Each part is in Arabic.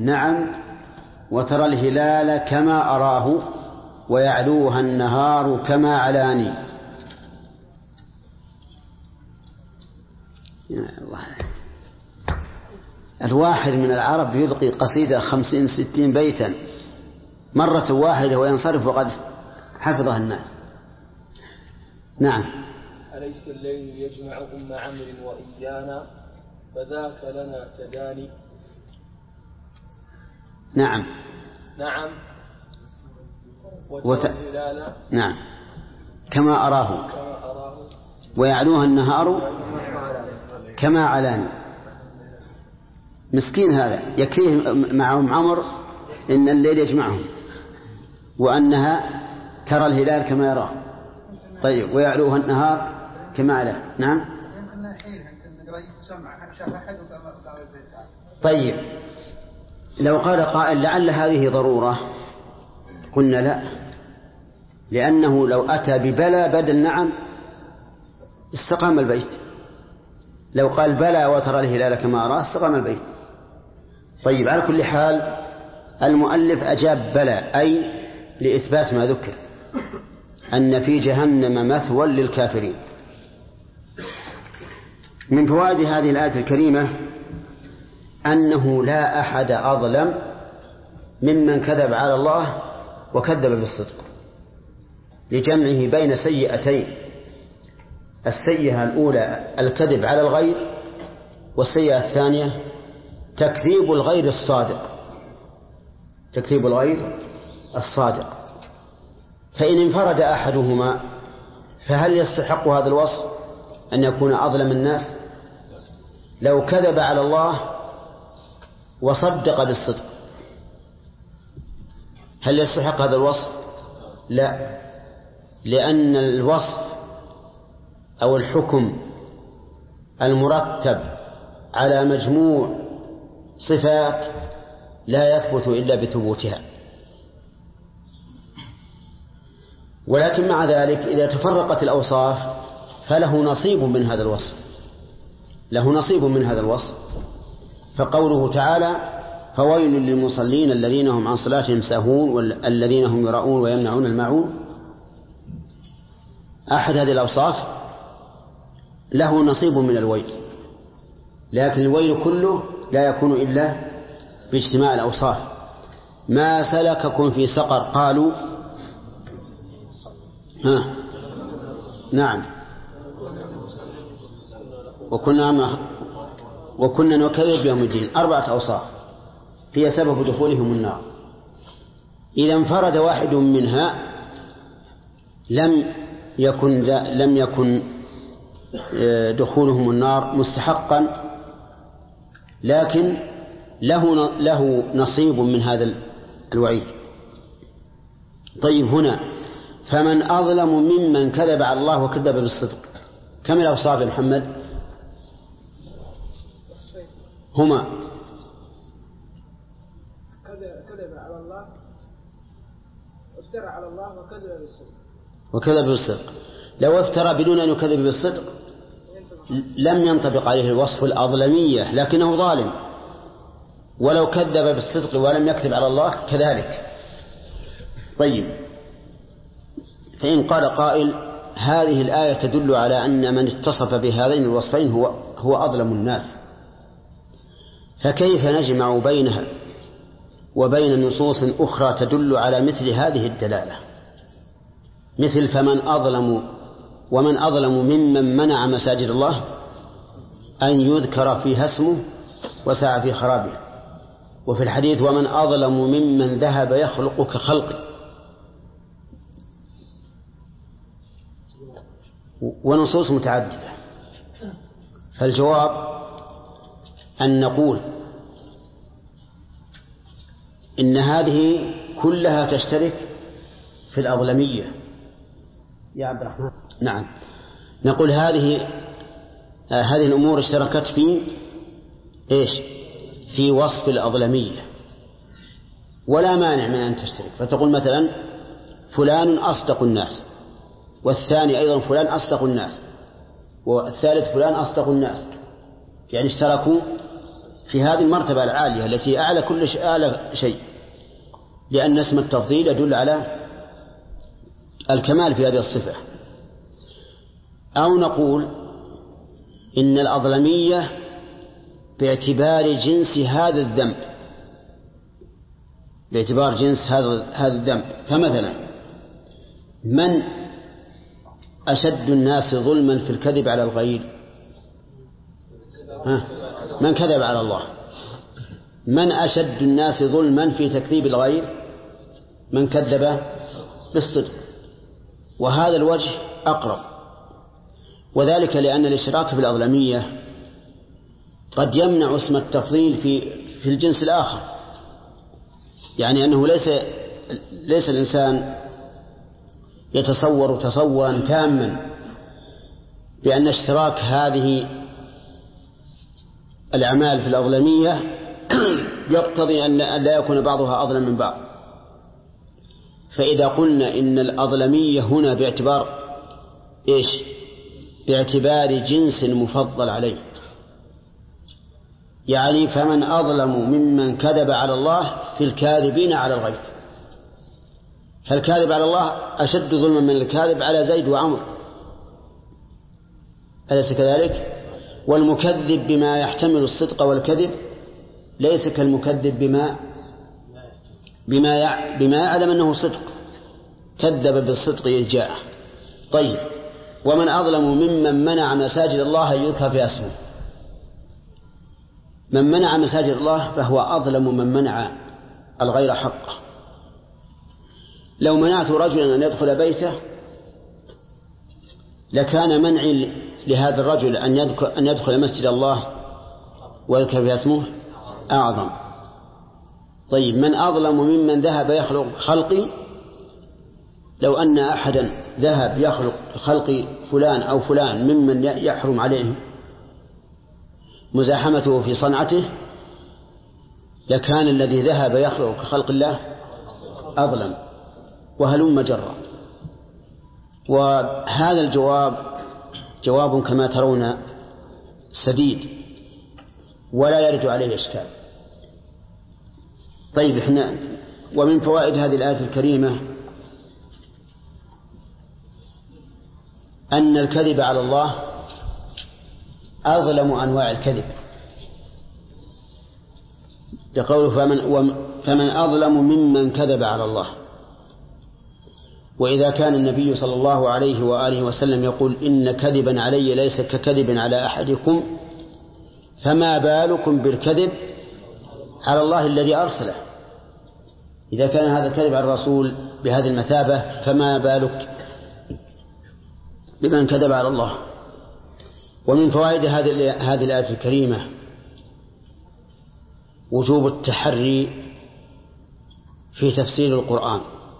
نعم وترى الهلال كما أراه ويعلوها النهار كما علاني. الواحد من العرب يلقي قصيدة 50-60 بيتا مرة واحدة وينصرف وقد حفظها الناس. نعم. أليس الليل يجمع أم عمرو وإيانا فذاك لنا تداني. نعم. نعم وترى الهلال نعم كما أراه ويعلوها النهار كما علاني. مسكين هذا يكفيه معهم عمر إن الليل يجمعهم وأنها ترى الهلال كما يراه. طيب ويعلوها النهار كما علاه. نعم. طيب لو قال قائل لعل هذه ضرورة قلنا لا، لأنه لو أتى ببلى بدل نعم استقام البيت. لو قال بلى وترى الهلال كما أراه استقام البيت. طيب على كل حال المؤلف أجاب بلى أي لإثبات ما ذكر أن في جهنم مثوى للكافرين. من فوائد هذه الآية الكريمة أنه لا أحد أظلم ممن كذب على الله وكذب بالصدق، لجمعه بين سيئتين: السيئة الأولى الكذب على الغير، والسيئة الثانية تكذيب الغير الصادق. تكذيب الغير الصادق. فإن انفرد أحدهما فهل يستحق هذا الوصف أن يكون أظلم الناس؟ لو كذب على الله وصدق بالصدق هل يستحق هذا الوصف؟ لا، لأن الوصف أو الحكم المرتب على مجموع صفات لا يثبت إلا بثبوتها. ولكن مع ذلك إذا تفرقت الأوصاف فله نصيب من هذا الوصف، له نصيب من هذا الوصف. فقوله تعالى: فويل للمصلين الذين هم عن صلاتهم ساهون والذين هم يراءون ويمنعون الماعون. أحد هذه الأوصاف له نصيب من الويل، لكن الويل كله لا يكون إلا باجتماع الأوصاف. ما سلككم في سقر؟ قالوا نعم وكنا نكذب بيوم الدين. 4 أوصاف هي سبب دخولهم النار. إذا انفرد واحد منها لم يكن دخولهم النار مستحقا، لكن له نصيب من هذا الوعيد. طيب هنا فمن أظلم ممن كذب على الله وكذب بالصدق. كم الأوصاف يا محمد؟ هما كذب على الله وافترى على الله وكذب بالصدق. لو افترى بدون أن يكذب بالصدق لم ينطبق عليه الوصف الأظلمية، لكنه ظالم. ولو كذب بالصدق ولم يكذب على الله كذلك. طيب فإن قال قائل: هذه الآية تدل على أن من اتصف بهذين الوصفين هو أظلم الناس، فكيف نجمع بينها وبين نصوص أخرى تدل على مثل هذه الدلالة، مثل ومن أظلم ممن منع مساجد الله أن يذكر فيها اسمه وسعى في خرابه، وفي الحديث: ومن أظلم ممن ذهب يخلق كخلقه. ونصوص متعددة. فالجواب أن نقول إن هذه كلها تشترك في الأظلمية يا عبد الرحمن. نعم، نقول هذه الأمور اشتركت في وصف الأظلمية، ولا مانع من أن تشترك. فتقول مثلا: فلان أصدق الناس، والثاني أيضا فلان أصدق الناس، والثالث فلان أصدق الناس، يعني اشتركوا في هذه المرتبة العالية التي أعلى كل شيء، أعلى شيء، لأن اسم التفضيل يدل على الكمال في هذه الصفة. أو نقول إن الأظلمية باعتبار جنس هذا الذنب، باعتبار جنس هذا الذنب. فمثلا من أشد الناس ظلما في الكذب على الغير؟ من كذب على الله. من أشد الناس ظلما في تكذيب الغير؟ من كذب بالصدق. وهذا الوجه أقرب، وذلك لأن الإشراك في الأظلمية قد يمنع اسم التفضيل في الجنس الآخر، يعني أنه ليس الإنسان يتصور تصورا تاما بأن اشتراك هذه الأعمال في الأظلمية يقتضي أن لا يكون بعضها أظلم من بعض. فإذا قلنا إن الأظلمية هنا باعتبار إيش؟ باعتبار جنس مفضل عليه، يعني فمن أظلم ممن كذب على الله في الكاذبين على الغير، فالكاذب على الله أشد ظلما من الكاذب على زيد وعمر، أليس كذلك؟ والمكذب بما يحتمل الصدق والكذب ليس كالمكذب بما يعلم أنه صدق، كذب بالصدق إذ جاءه. طيب، ومن أظلم ممن منع مساجد الله يذكر في اسمه. من منع مساجد الله فهو أظلم من منع الغير حقه. لو منعت رجلا أن يدخل بيته لكان منعي لهذا الرجل أن يدخل مسجد الله ويذكر في اسمه أعظم. طيب، من أظلم ممن ذهب يخلق خلقي؟ لو أن أحدا ذهب يخلق خلق فلان أو فلان ممن يحرم عليه مزاحمته في صنعته لكان الذي ذهب يخلق خلق الله أظلم، وهلم جرا. وهذا الجواب جواب كما ترون سديد ولا يرد عليه إشكال. طيب، إحنا ومن فوائد هذه الآية الكريمة أن الكذب على الله أظلم أنواع الكذب، يقول فمن أظلم ممن كذب على الله. وإذا كان النبي صلى الله عليه وآله وسلم يقول إن كذبا علي ليس ككذب على أحدكم، فما بالكم بالكذب على الله الذي أرسله؟ إذا كان هذا الكذب على الرسول بهذه المثابة فما بالك بمن كذب على الله. ومن فوائد هذه الآية الكريمة وجوب التحري في تفسير القرآن،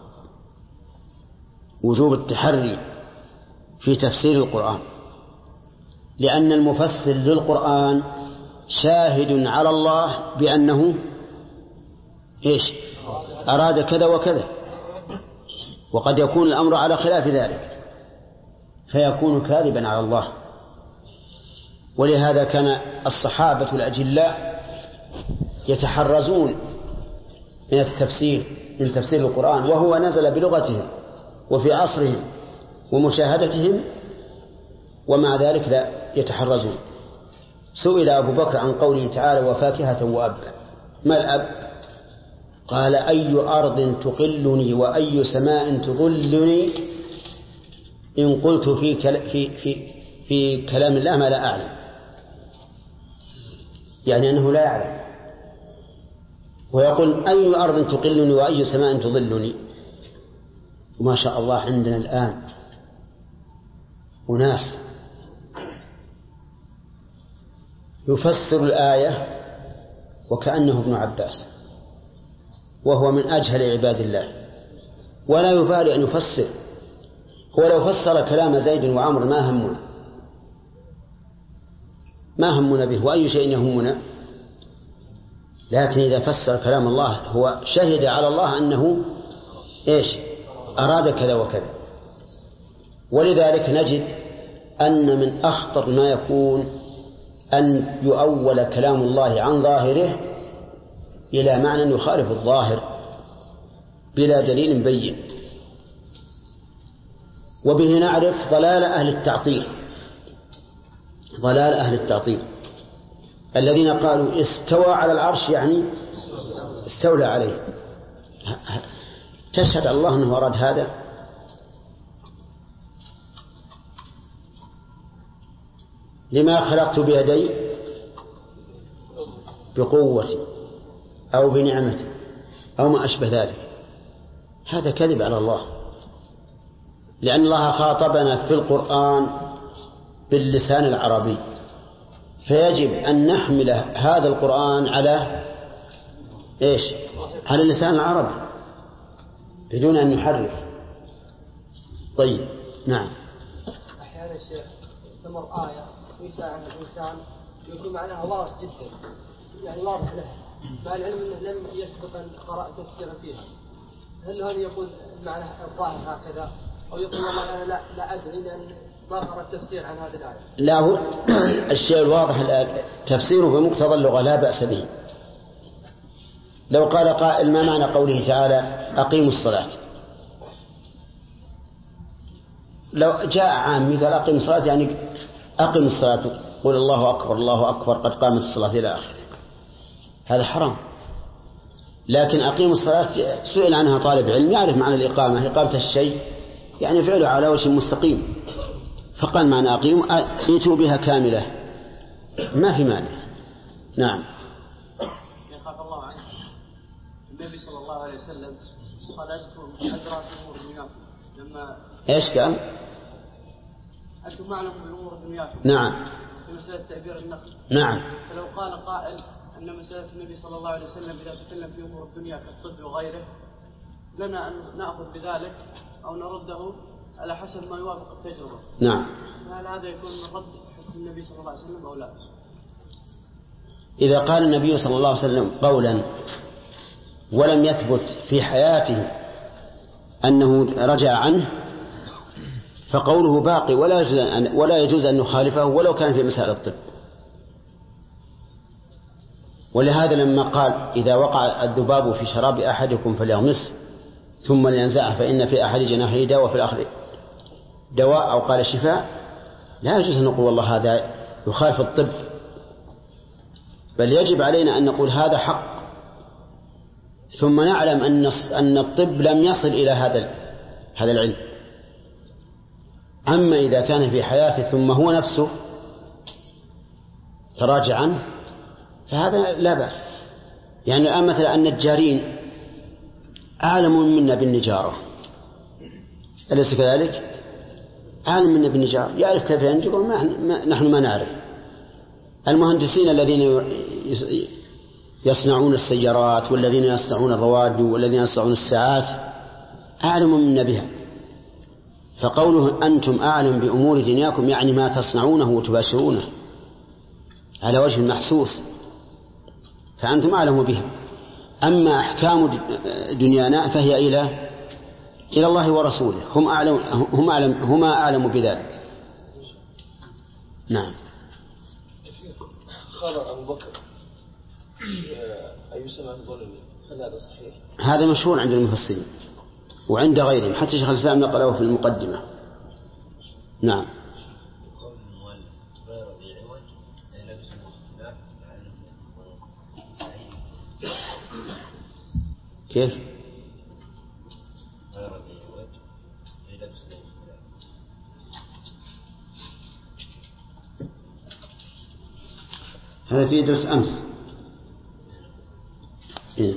وجوب التحري في تفسير القرآن، لأن المفسر للقرآن شاهد على الله بأنه إيش؟ أراد كذا وكذا، وقد يكون الأمر على خلاف ذلك فيكون كاذبا على الله. ولهذا كان الصحابة الأجلاء يتحرزون من التفسير، من تفسير القرآن، وهو نزل بلغتهم وفي عصرهم ومشاهدتهم، ومع ذلك لا يتحرزون. سئل أبو بكر عن قوله تعالى وفاكهة وأبا، ما الأب؟ قال أي أرض تقلني وأي سماء تظلني إن قلت في كلام الله ما لا أعلم، يعني أنه لا يعلم. ويقول أي أرض تقلني وأي سماء تظلني. وما شاء الله عندنا الآن أناس يفسر الآية وكأنه ابن عباس، وهو من أجهل عباد الله، ولا يبالي أن يفسر. هو لو فسر كلام زيد وعمر ما همنا به، وأي شيء يهمنا، لكن إذا فسر كلام الله هو شهد على الله أنه إيش؟ أراد كذا وكذا. ولذلك نجد أن من أخطر ما يكون أن يؤول كلام الله عن ظاهره إلى معنى يخالف الظاهر بلا دليل بين. وبه نعرف ضلال أهل التعطيل، ضلال أهل التعطيل الذين قالوا استوى على العرش يعني استولى عليه. تشهد الله أنه أراد هذا؟ لما خلقت بيدي بقوتي أو بنعمتي أو ما أشبه ذلك، هذا كذب على الله، لأن الله خاطبنا في القرآن باللسان العربي، فيجب أن نحمل هذا القرآن على إيش؟ على اللسان العربي بدون أن نحرف. طيب نعم. أحيانا الشيخ تمر آية ويساعد الإنسان يكون معناها واضح جدا، يعني واضح له، مع العلم أنه لم يسبق أن قرأ تفسيرا فيها، هل هذا يقول معنى الظاهر هكذا، أو يقول والله أنا لا أدري لأن ما قرأت تفسير عن هذه الآية؟ لا، هو الشيء الواضح الآن تفسيره بمقتضى اللغة لا بأس به. لو قال قائل ما معنى قوله تعالى أقيموا الصلاة، لو جاء عامي قال أقيموا الصلاة يعني أقيموا الصلاة، قل الله أكبر الله أكبر قد قامت الصلاة إلى آخره، هذا حرام. لكن أقيموا الصلاة سئل عنها طالب علم يعرف معنى الإقامة، إقامة الشيء يعني فعله على وجه مستقيم، فقال معنى أقيموا ائتوا بها كاملة، ما في مانع. نعم. يخاف الله عنه النبي صلى الله عليه وسلم قال أدرى أمور دنياكم، لما إيش قال؟ أنتم أعلم بأمور دنياكم. نعم. في مسألة تعبير النخل. نعم. فلو قال قائل أن مسألة النبي صلى الله عليه وسلم إذا تكلم في أمور الدنيا كالطب وغيره لنا أن نأخذ بذلك أو نرده على حسب ما يوافق التجربة. نعم. هل هذا يكون من رد حكم النبي صلى الله عليه وسلم أو لا؟ إذا قال النبي صلى الله عليه وسلم قولا ولم يثبت في حياته أنه رجع عنه فقوله باقي ولا يجوز أن نخالفه ولو كان في مسائل الطب. ولهذا لما قال إذا وقع الذباب في شراب أحدكم فليغمسه ثم لينزعه فإن في أحد جناحيه دواء وفي الآخر دواء أو قال شفاء، لا يجوز أن نقول والله هذا يخالف الطب، بل يجب علينا أن نقول هذا حق، ثم نعلم أن الطب لم يصل إلى هذا العلم. أما إذا كان في حياته ثم هو نفسه تراجع عنه فهذا لا بأس. يعني الآن مثلا النجارين أعلم منا بالنجارة، أليس كذلك؟ أعلم منا بالنجارة، يعرف كيف ينجر نحن ما نعرف. المهندسين الذين يصنعون السيارات والذين يصنعون الرواد والذين يصنعون الساعات أعلم منا بها، فقوله أنتم أعلم بأمور دنياكم يعني ما تصنعونه وتباشرونه على وجه محسوس، فأنتم أعلم بها. أما أحكام دنيانا فهي إلى الله ورسوله، هما أعلم بذلك. نعم. خبر أبو بكر أي سمع ظلمي، هل هذا صحيح؟ هذا مشهور عند المفسرين وعند غيرهم، حتى شيخ الإسلام نقله في المقدمة. نعم. كيف؟ هذا في درس أمس. إيه؟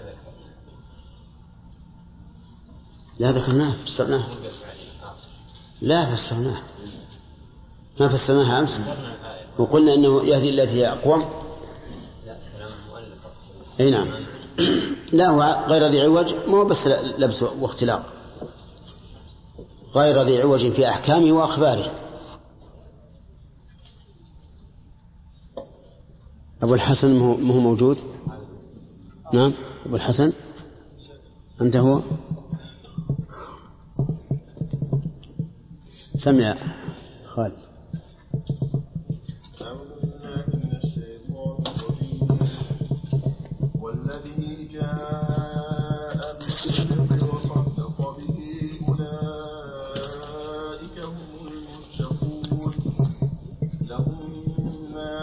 لا ذكرناه فسرناه. لا فسرناه، ما فسرناها أمس وقلنا إنه يهدي التي هي أقوم. أي نعم. لا هو غير ذي عوج، مو بس لبس واختلاق، غير ذي عوج في أحكامه وأخباره. أبو الحسن مو موجود؟ نعم أبو الحسن أنت هو؟ سمع خالد. جاء بالصدق وصدق به أولئك هم المتقون لهم ما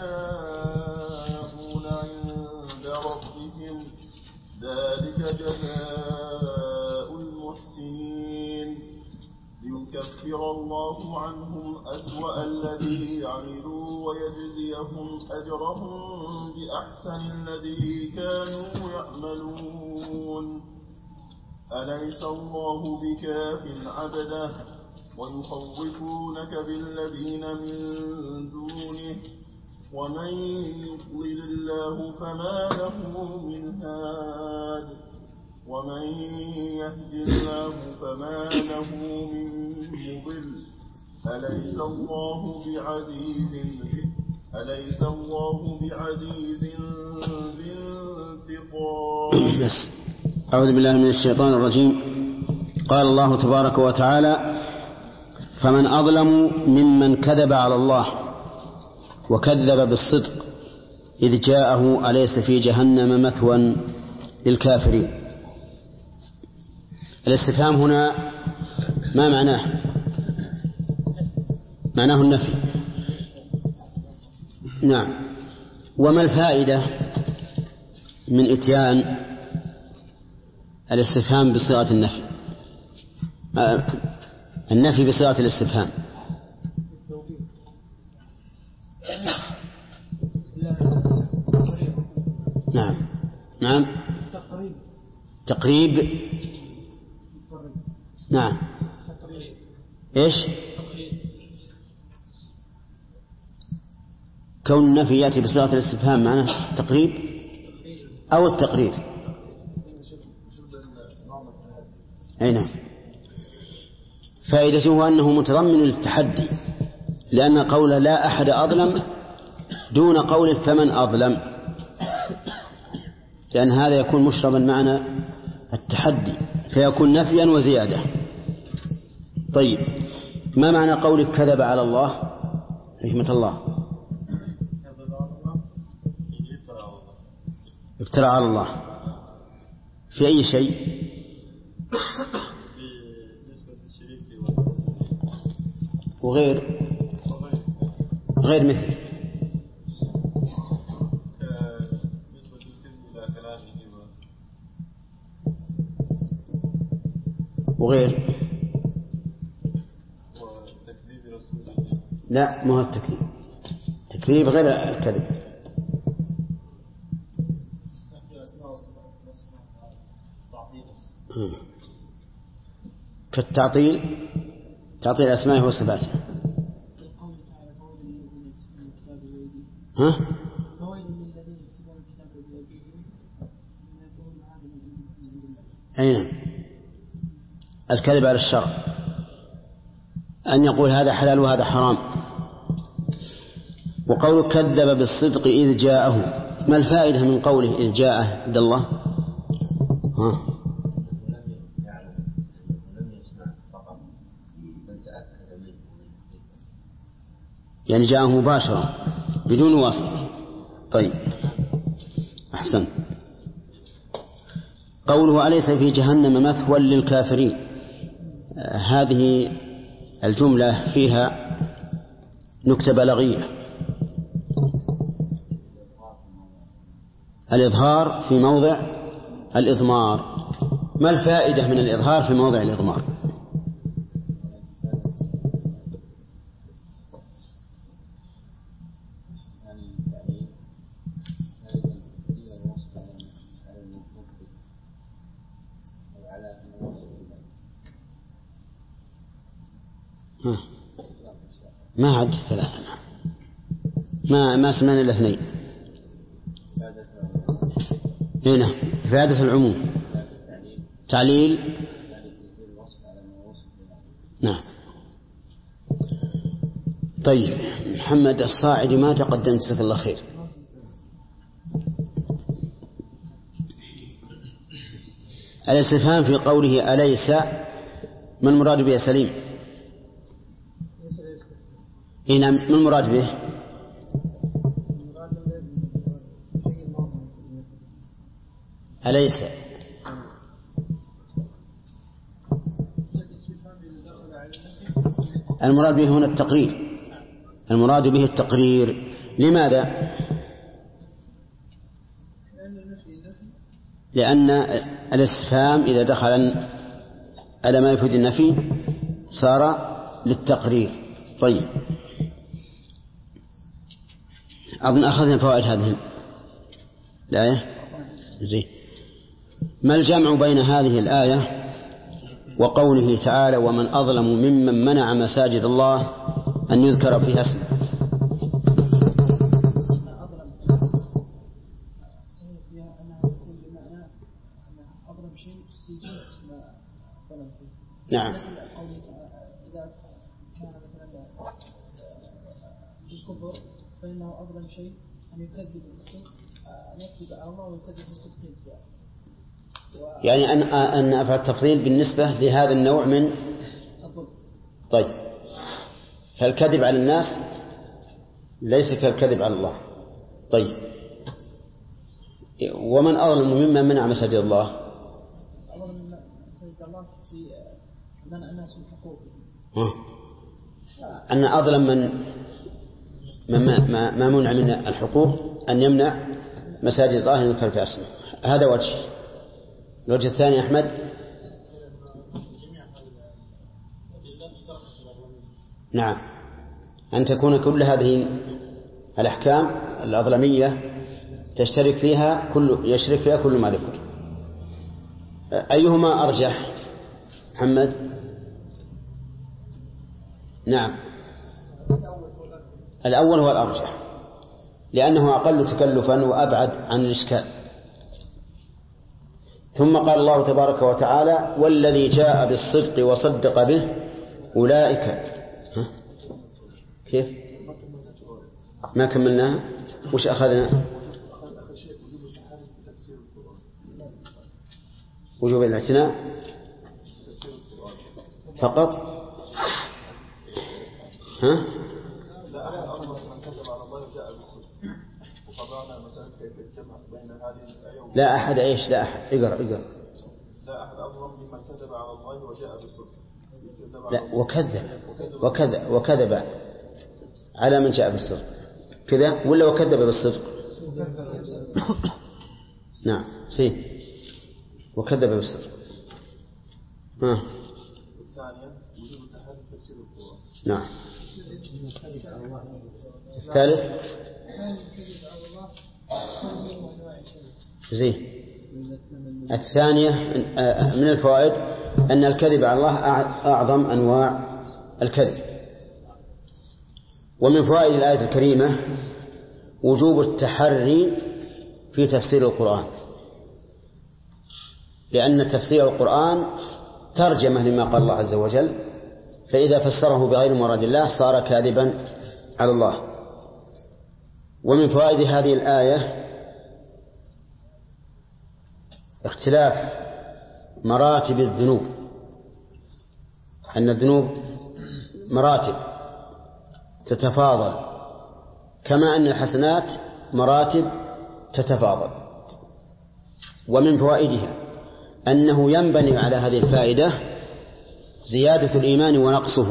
يشاءون عند ربهم ذلك جزاء المحسنين ليكفر الله عنهم أسوأ الذي عملوا ويجزيهم أجرهم بأحسن الذي كانوا يعملون أليس الله بكاف عبده ويخوفونك بالذين من دونه ومن يضلل الله فما له من هاد ومن يهد الله فما له من مضل أليس الله بعزيز ذي انتقام. أعوذ بالله من الشيطان الرجيم. قال الله تبارك وتعالى: فمن أظلم ممن كذب على الله وكذب بالصدق إذ جاءه أليس في جهنم مثوى للكافرين. الاستفهام هنا ما معناه؟ معناه النفي. نعم. وما الفائدة من إتيان الاستفهام بصيغة النفي؟ النفي بصيغة الاستفهام. نعم. تقريب. نعم. إيش؟ كون النفي يأتي بصيغة الاستفهام معناه تقريب أو التقرير. أي نعم. فائدته أنه متضمن للتحدي، لأن قول لا أحد أظلم دون قول فمن أظلم، لأن هذا يكون مشربا معنى التحدي فيكون نفيا وزيادة. طيب، ما معنى قولك كذب على الله؟ رحمة الله. افترى على الله في أي شيء؟ وغير مثل وغير لا، ما هو التكذيب. تكذيب غير الكذب. كالتعطيل، تعطيل الأسماء والصفات. ها؟ أين الكذب على الشرع، أن يقول هذا حلال وهذا حرام. وقول كذب بالصدق إذ جاءه، ما الفائدة من قوله إذ جاءه عند الله؟ ها؟ يعني جاءه مباشرة بدون واسطة. طيب، أحسن. قوله أليس في جهنم مثوى للكافرين، هذه الجملة فيها نكتة بلاغية. الإظهار في موضع الإضمار. ما الفائدة من الإظهار في موضع الإضمار؟ ما عد ثلاثة، ما سمعنا الاثنين. هنا إفادة العموم، تعليل. نعم. طيب، محمد الصاعدي ما تقدمت، جزاك الله خير. الاستفهام في قوله أليس، ما المراد به سليم؟ هنا ما المراد به؟ أليس. المراد به هنا التقرير، المراد به التقرير. لماذا؟ لأن الاستفهام إذا دخل على ما يفيد النفي صار للتقرير. طيب، أظن أخذنا فوائد هذه الآية. زين. ما الجمع بين هذه الآية وقوله تعالى ومن أظلم ممن منع مساجد الله أن يذكر فيها اسمه؟ نعم. إذا كان مثلا في الكفر فإنه أظلم شيء أن يكذب بالصدق، أن يكذب على الله ويكذب بالصدق. يعني أن أفعل التفضيل بالنسبة لهذا النوع من الظلم. طيب، فالكذب على الناس ليس كالكذب على الله. طيب، ومن أظلم ممن منع مساجد الله؟ أظلم مساجد الله في منع الناس من حقوقهم. أن أظلم من ما منع من الحقوق أن يمنع مساجد الله أن يذكر في اسمه. هذا وجه. الوجه الثاني أحمد. نعم، أن تكون كل هذه الأحكام الأظلمية يشترك فيها كل ما ذكر. أيهما أرجح محمد؟ نعم، الأول هو الأرجح لأنه أقل تكلفا وأبعد عن الإشكال. ثم قال الله تبارك وتعالى والذي جاء بالصدق وصدق به أولئك. كيف ما كملناها؟ وش أخذنا؟ وجوب الاعتناء فقط. ها؟ لا أحد إيش؟ لا أحد. اقرأ. لا أحد أظلم ممن كذب على الله وجاء بالصدق. لا، وكذب على من جاء بالصدق كذا ولا وكذب بالصدق؟ نعم، سين وكذب بالصدق. الثانية وجوب التحري تفسير القرآن. نعم. الثالث زين. الثانية من الفوائد أن الكذب على الله أعظم أنواع الكذب. ومن فوائد الآية الكريمة وجوب التحري في تفسير القرآن، لأن تفسير القرآن ترجمة لما قال الله عز وجل، فإذا فسره بغير مراد الله صار كاذبا على الله. ومن فوائد هذه الآية اختلاف مراتب الذنوب، أن الذنوب مراتب تتفاضل كما أن الحسنات مراتب تتفاضل. ومن فوائدها أنه ينبني على هذه الفائدة زيادة الإيمان ونقصه،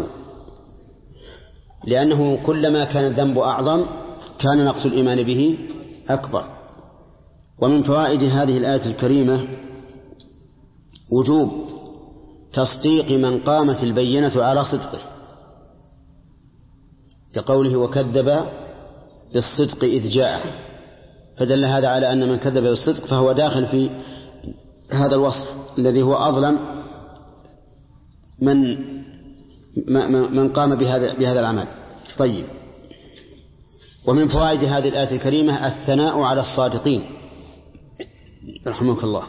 لأنه كلما كان الذنب أعظم كان نقص الإيمان به أكبر. ومن فوائد هذه الآية الكريمة وجوب تصديق من قامت البينة على صدقه، كقوله وكذب بالصدق إذ جاء، فدل هذا على أن من كذب بالصدق فهو داخل في هذا الوصف الذي هو أظلم من قام بهذا العمل. طيب، ومن فوائد هذه الآية الكريمة الثناء على الصادقين رحمك الله،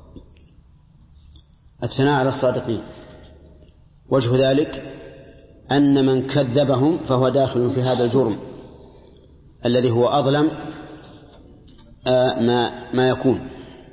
الثناء على الصادقين. وجه ذلك أن من كذبهم فهو داخل في هذا الجرم الذي هو أظلم ما يكون.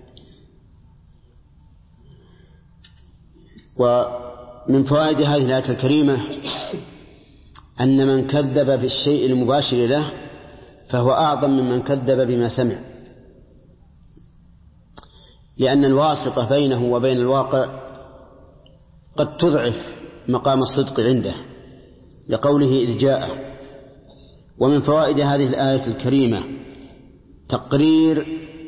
ومن فوائد هذه الآية الكريمة أن من كذب بالشيء المباشر له فهو أعظم ممن كذب بما سمع، لأن الواسطة بينه وبين الواقع قد تضعف مقام الصدق عنده، لقوله إذ جاء. ومن فوائد هذه الآية الكريمة تقرير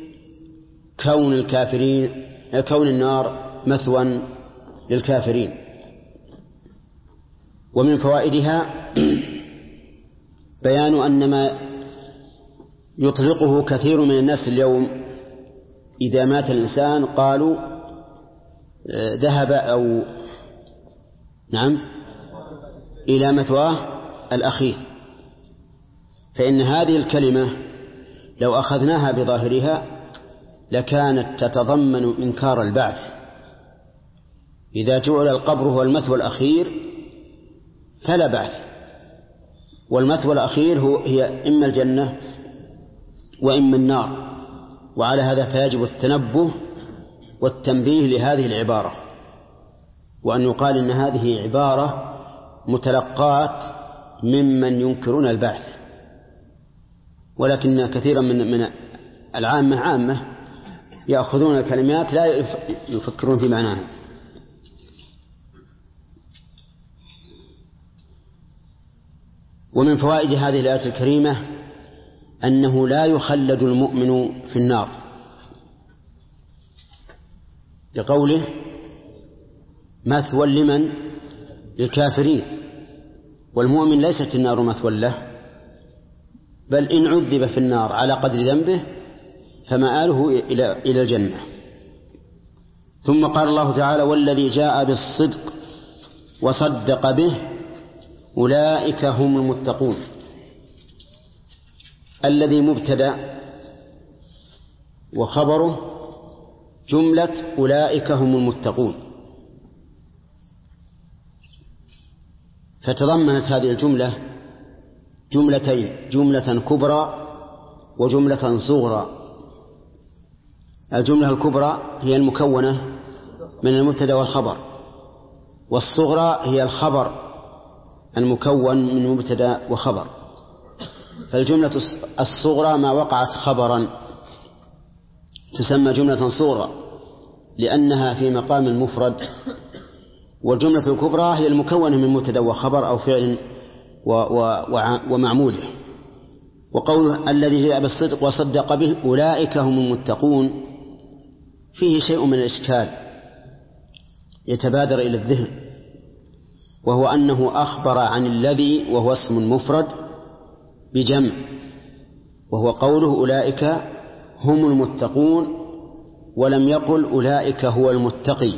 كون النار مثوى للكافرين. ومن فوائدها بيان أن ما يطلقه كثير من الناس اليوم إذا مات الإنسان قالوا ذهب أو نعم إلى مثواه الأخير، فإن هذه الكلمة لو أخذناها بظاهرها لكانت تتضمن إنكار البعث. إذا جعل القبر هو المثوى الأخير فلا بعث، والمثوى الأخير هي إما الجنة وإما النار. وعلى هذا فيجب التنبه والتنبيه لهذه العبارة، وأن يقال إن هذه عبارة متلقات ممن ينكرون البعث، ولكن كثيرا من العامة يأخذون الكلمات لا يفكرون في معناها. ومن فوائد هذه الآية الكريمة أنه لا يخلد المؤمن في النار، لقوله مثوى لمن؟ للكافرين. والمؤمن ليست النار مثوى له، بل إن عذب في النار على قدر ذنبه فمآله إلى الجنة. ثم قال الله تعالى والذي جاء بالصدق وصدق به أولئك هم المتقون. الذي مبتدأ وخبره جملة أولئك هم المتقون، فتضمنت هذه الجملة جملتين، جملة كبرى وجملة صغرى. الجملة الكبرى هي المكونة من المبتدأ والخبر، والصغرى هي الخبر المكون من مبتدأ وخبر. فالجملة الصغرى ما وقعت خبرا تسمى جملة صغرى لأنها في مقام المفرد، والجملة الكبرى هي المكونة من مبتدأ وخبر أو فعل ومعموله. وقوله الذي جاء بالصدق وصدق به أولئك هم المتقون فيه شيء من الإشكال يتبادر إلى الذهن، وهو أنه أخبر عن الذي وهو اسم مفرد بجمع، وهو قوله أولئك هم المتقون، ولم يقل أولئك هو المتقي.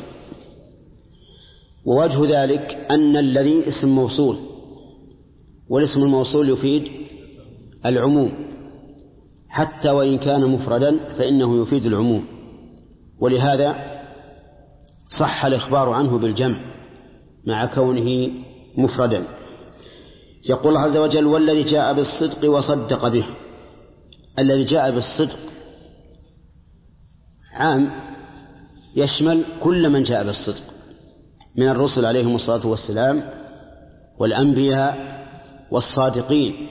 ووجه ذلك أن الذي اسم موصول، والاسم الموصول يفيد العموم، حتى وإن كان مفردا فإنه يفيد العموم، ولهذا صح الإخبار عنه بالجمع مع كونه مفردا. يقول الله عز وجل والذي جاء بالصدق وصدق به. الذي جاء بالصدق عام يشمل كل من جاء بالصدق من الرسل عليهم الصلاة والسلام والأنبياء والصادقين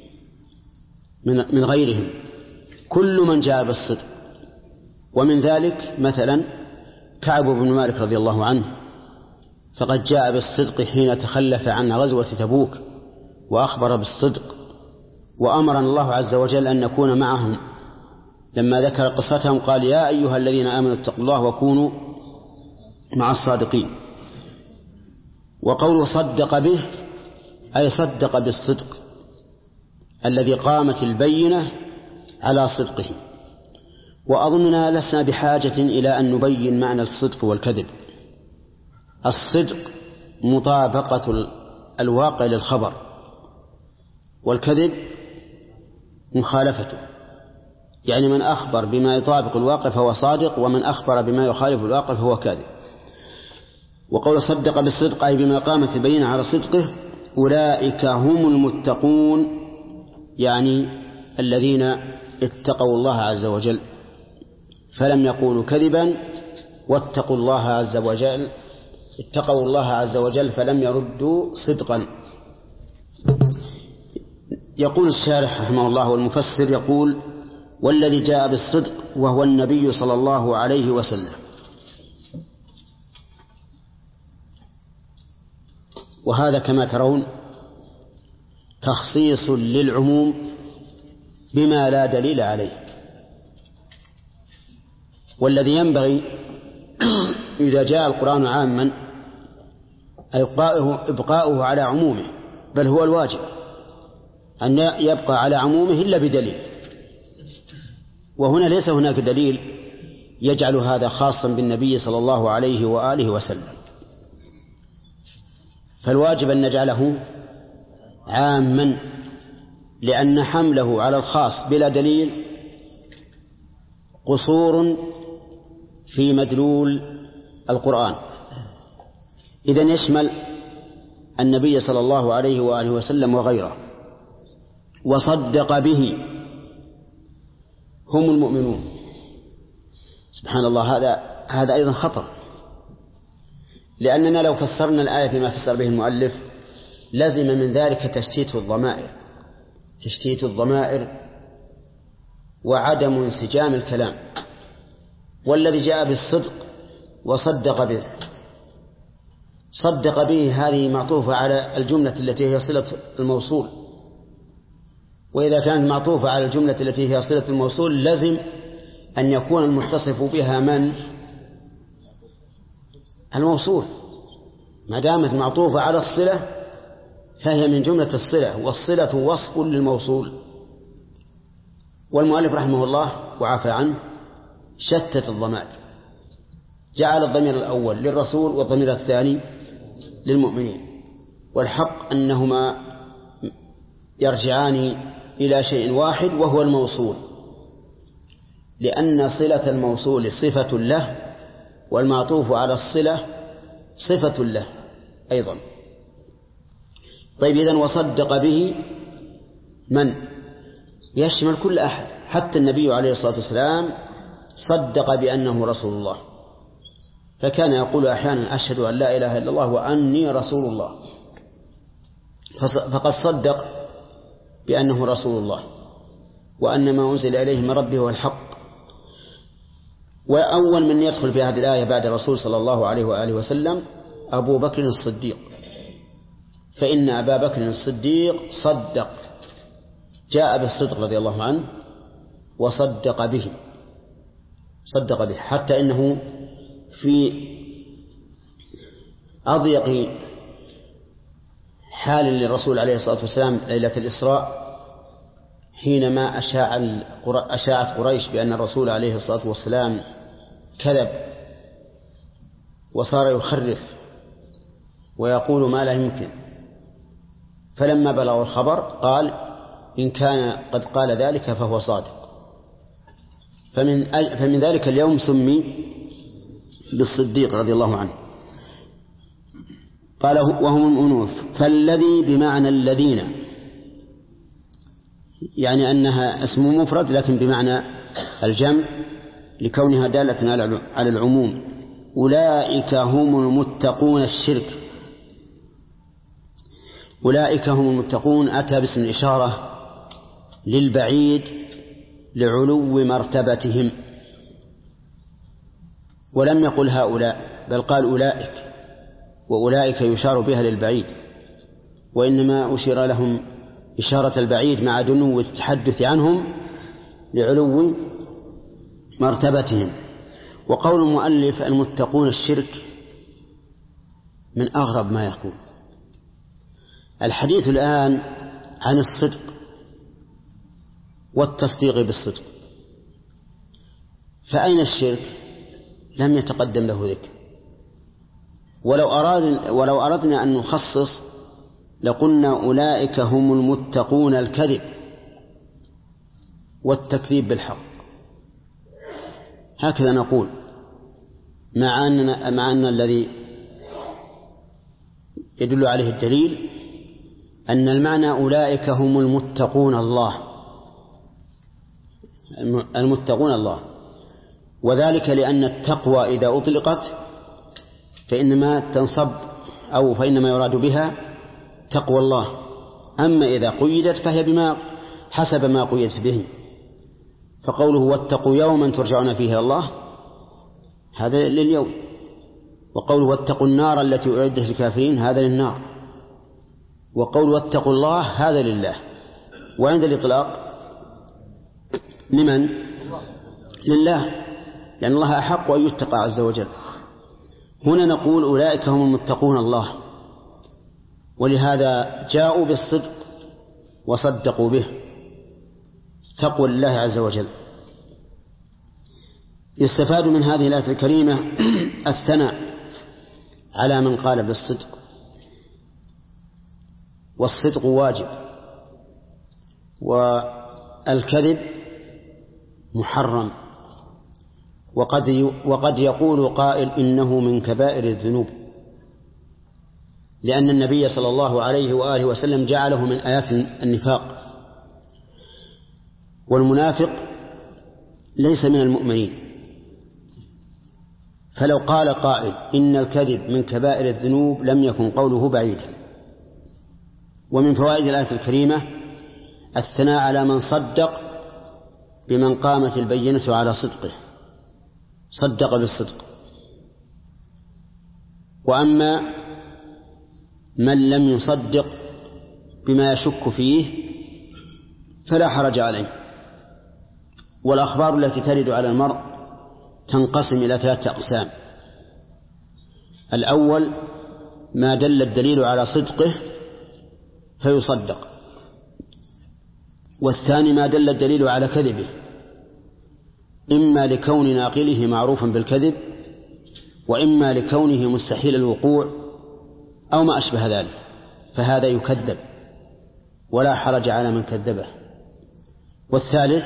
من غيرهم، كل من جاء بالصدق. ومن ذلك مثلا كعب بن مالك رضي الله عنه، فقد جاء بالصدق حين تخلف عن غزوة تبوك وأخبر بالصدق، وأمرنا الله عز وجل أن نكون معهم. لما ذكر قصتهم قال يا أيها الذين آمنوا اتقوا الله وكونوا مع الصادقين. وقوله صدق به أي صدق بالصدق الذي قامت البينة على صدقه. وأظننا لسنا بحاجة إلى أن نبين معنى الصدق والكذب. الصدق مطابقة الواقع للخبر، والكذب مخالفته، يعني من أخبر بما يطابق الواقع فهو صادق، ومن أخبر بما يخالف الواقع فهو كاذب. وقول صدق بالصدق أي بما قامت البينة على صدقه. أولئك هم المتقون، يعني الذين اتقوا الله عز وجل فلم يقولوا كذبا، واتقوا الله عز وجل، اتقوا الله عز وجل فلم يردوا صدقا. يقول الشارح رحمه الله والمفسر يقول والذي جاء بالصدق وهو النبي صلى الله عليه وسلم. وهذا كما ترون تخصيص للعموم بما لا دليل عليه. والذي ينبغي إذا جاء القرآن عاما إبقاؤه على عمومه، بل هو الواجب أن يبقى على عمومه إلا بدليل. وهنا ليس هناك دليل يجعل هذا خاصا بالنبي صلى الله عليه وآله وسلم، فالواجب أن نجعله عاما، لأن حمله على الخاص بلا دليل قصور في مدلول القرآن. إذن يشمل النبي صلى الله عليه وآله وسلم وغيره. وصدق به هم المؤمنون. سبحان الله، هذا أيضا خطر، لأننا لو فسرنا الآية بما فسر به المؤلف لزم من ذلك تشتيت الضمائر وعدم انسجام الكلام. والذي جاء بالصدق وصدق به، صدق به هذه معطوفة على الجملة التي هي صلة الموصول، وإذا كانت معطوفة على الجملة التي هي صلة الموصول لزم أن يكون المتصف بها من؟ الموصول. ما دامت معطوفة على الصلة فهي من جملة الصلة، والصلة وصف للموصول. والمؤلف رحمه الله وعافى عنه شتت الضمائر، جعل الضمير الأول للرسول والضمير الثاني للمؤمنين، والحق أنهما يرجعان إلى شيء واحد وهو الموصول، لأن صلة الموصول صفة له، والمعطوف على الصلة صفة له أيضا. طيب، إذن وصدق به من؟ يشمل كل أحد، حتى النبي عليه الصلاة والسلام صدق بأنه رسول الله، فكان يقول أحيانا أشهد أن لا إله إلا الله وأني رسول الله، فقد صدق بأنه رسول الله وأن ما أنزل إليه من ربه هو الحق. وأول من يدخل في هذه الآية بعد الرسول صلى الله عليه وآله وسلم أبو بكر الصديق، فإن أبا بكر الصديق جاء بالصدق رضي الله عنه وصدق به، حتى إنه في أضيق حال للرسول عليه الصلاة والسلام ليلة الإسراء، حينما أشاعت قريش بأن الرسول عليه الصلاة والسلام كذب وصار يخرف ويقول ما لا يمكن، فلما بلغوا الخبر قال إن كان قد قال ذلك فهو صادق. فمن ذلك اليوم سمي بالصديق رضي الله عنه. قال وهم المؤمنون، فالذي بمعنى الذين، يعني أنها اسم مفرد لكن بمعنى الجمع لكونها دالة على العموم. أولئك هم المتقون الشرك، أولئك هم المتقون أتى باسم الإشارة للبعيد لعلو مرتبتهم، ولم يقل هؤلاء بل قال أولئك، وأولئك يشار بها للبعيد، وإنما أشير لهم إشارة البعيد مع دنو التحدث عنهم لعلو مرتبتهم. وقول المؤلف المتقون الشرك من أغرب ما يكون. الحديث الآن عن الصدق والتصديق بالصدق، فأين الشرك؟ لم يتقدم له ذكر. ولو أردنا أن نخصص لقلنا أولئك هم المتقون الكذب والتكذيب بالحق، هكذا نقول، مع أن الذي يدل عليه الدليل أن المعنى أولئك هم المتقون الله، وذلك لأن التقوى إذا أطلقت فإنما يراد بها تقوى الله، أما إذا قيدت فهي بما حسب ما قيدت به. فقوله واتقوا يوما ترجعون فيه إلى الله هذا لليوم، وقوله واتقوا النار التي أعدت للكافرين هذا للنار، وقول واتقوا الله هذا لله. وعند الإطلاق لمن؟ لله، لأن الله أحق أن يتقى عز وجل. هنا نقول أولئك هم المتقون الله، ولهذا جاءوا بالصدق وصدقوا به، تقوى لله عز وجل. يستفاد من هذه الآية الكريمة الثناء على من قال بالصدق، والصدق واجب، والكذب محرم. وقد يقول قائل إنه من كبائر الذنوب، لأن النبي صلى الله عليه وآله وسلم جعله من آيات النفاق، والمنافق ليس من المؤمنين. فلو قال قائل إن الكذب من كبائر الذنوب لم يكن قوله بعيدا. ومن فوائد الآية الكريمة الثناء على من صدق بمن قامت البينة على صدقه، صدق بالصدق. وأما من لم يصدق بما يشك فيه فلا حرج عليه. والأخبار التي ترد على المرء تنقسم إلى 3 أقسام: الأول ما دل الدليل على صدقه فيصدق، والثاني ما دل الدليل على كذبه، إما لكون ناقله معروفا بالكذب، وإما لكونه مستحيل الوقوع أو ما أشبه ذلك، فهذا يكذب ولا حرج على من كذبه. والثالث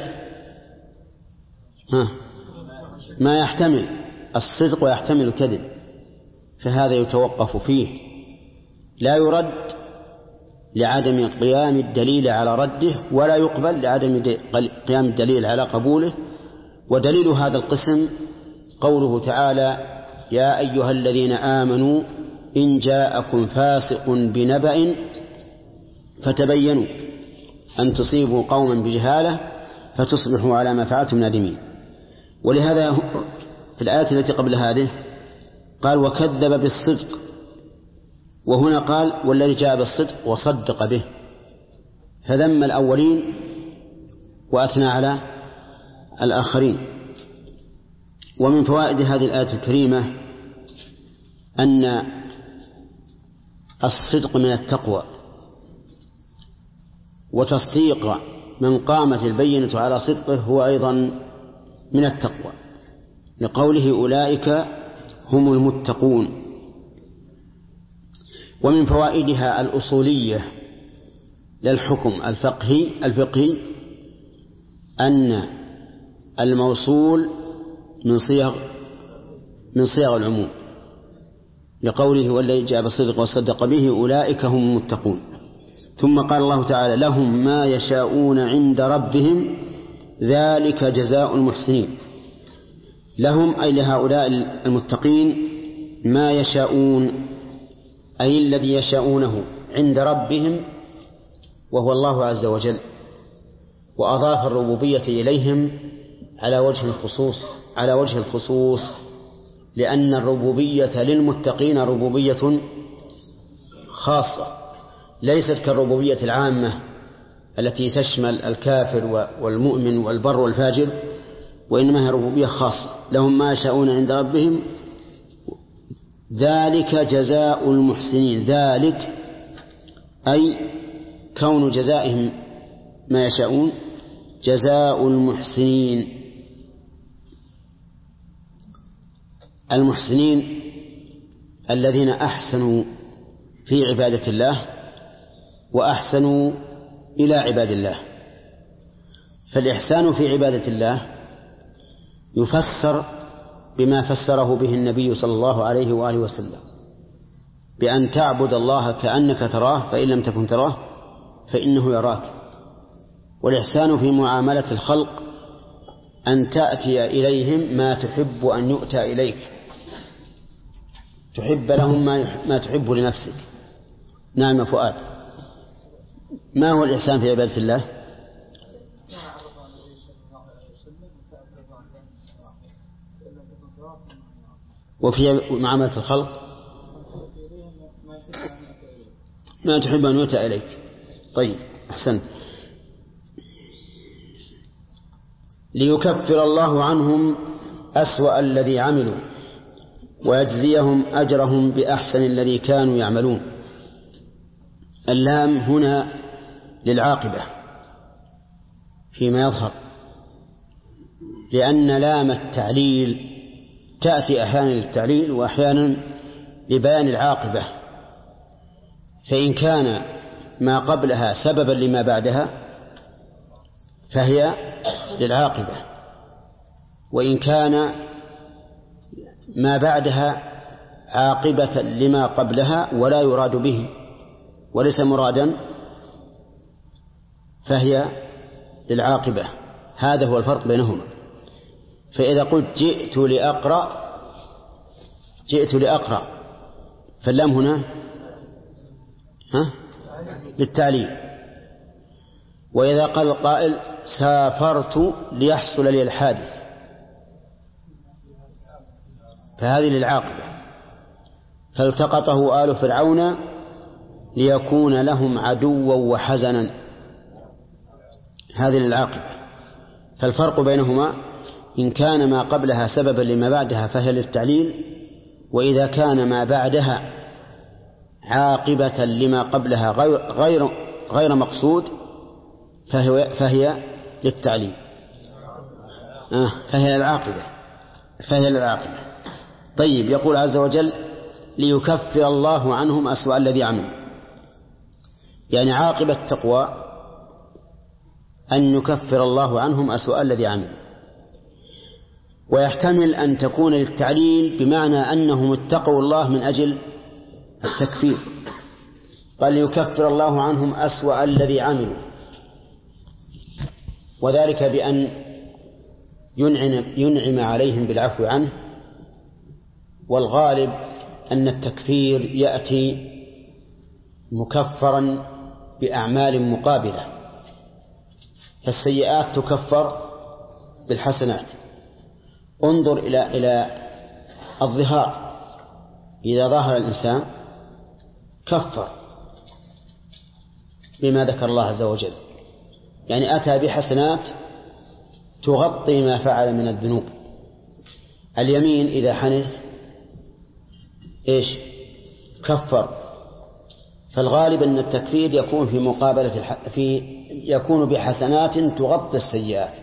ما يحتمل الصدق ويحتمل الكذب، فهذا يتوقف فيه، لا يرد لعدم قيام الدليل على رده، ولا يقبل لعدم قيام الدليل على قبوله. ودليل هذا القسم قوله تعالى: يا أيها الذين آمنوا إن جاءكم فاسق بنبأ فتبينوا أن تصيبوا قوما بجهالة فتصبحوا على ما فعلتم نادمين. ولهذا في الآية التي قبل هذه قال وكذب بالصدق، وهنا قال والذي جاء بالصدق وصدق به، فذم الأولين وأثنى على الآخرين. ومن فوائد هذه الآية الكريمة أن الصدق من التقوى، وتصديق من قامت البينة على صدقه هو أيضا من التقوى، لقوله أولئك هم المتقون. ومن فوائدها الأصولية للحكم الفقهي أن الموصول من صيغ العموم، لقوله والذي جاء بالصدق وصدق به أولئك هم المتقون. ثم قال الله تعالى لهم ما يشاءون عند ربهم ذلك جزاء المحسنين. لهم أي لهؤلاء المتقين ما يشاءون، أي الذي يشاءونه عند ربهم وهو الله عز وجل، وأضاف الربوبية إليهم على وجه الخصوص، لأن الربوبية للمتقين ربوبية خاصة، ليست كالربوبية العامة التي تشمل الكافر والمؤمن والبر والفاجر، وإنما هي ربوبية خاصة. لهم ما يشاءون عند ربهم ذلك جزاء المحسنين، ذلك أي كون جزائهم ما يشاءون جزاء المحسنين. المحسنين الذين أحسنوا في عبادة الله وأحسنوا إلى عباد الله. فالإحسان في عبادة الله يفسر بما فسره به النبي صلى الله عليه وآله وسلم، بأن تعبد الله كأنك تراه، فإن لم تكن تراه فإنه يراك. والإحسان في معاملة الخلق أن تأتي إليهم ما تحب أن يؤتى إليك، تحب لهم ما تحب لنفسك. نعم فؤاد، ما هو الإحسان في عبادة الله؟ وفي معاملة الخلق ما تحب أن يؤتى إليك. طيب أحسن. ليكفر الله عنهم أسوأ الذي عملوا ويجزيهم أجرهم بأحسن الذي كانوا يعملون. اللام هنا للعاقبة فيما يظهر، لأن لام التعليل تأتي أحيانا للتعليل وأحيانا لبيان العاقبة، فإن كان ما قبلها سببا لما بعدها فهي للعاقبة، وإن كان ما بعدها عاقبة لما قبلها ولا يراد به وليس مرادا فهي للعاقبة. هذا هو الفرق بينهما. فإذا قلت جئت لأقرأ فاللام هنا للتعليل. وإذا قال القائل سافرت ليحصل لي الحادث فهذه للعاقبة. فالتقطه آل فرعون ليكون لهم عدوا وحزنا، هذه للعاقبة. فالفرق بينهما إن كان ما قبلها سببا لما بعدها فهي للتعليل، وإذا كان ما بعدها عاقبة لما قبلها غير مقصود فهي للتعليل، فهي للعاقبة. طيب، يقول عز وجل ليكفر الله عنهم أسوأ الذي عملوا، يعني عاقبة التقوى أن يكفر الله عنهم أسوأ الذي عملوا. ويحتمل أن تكون للتعليل بمعنى أنهم اتقوا الله من أجل التكفير، قال ليكفر الله عنهم أسوأ الذي عملوا، وذلك بأن ينعم عليهم بالعفو عنه. والغالب أن التكفير يأتي مكفرا بأعمال مقابلة، فالسيئات تكفر بالحسنات. انظر إلى الظهار، إذا ظهر الإنسان كفر بما ذكر الله عز وجل، يعني أتى بحسنات تغطي ما فعل من الذنوب. اليمين إذا حنث كفر. فالغالب أن التكفير يكون في مقابلة يكون بحسنات تغطي السيئات.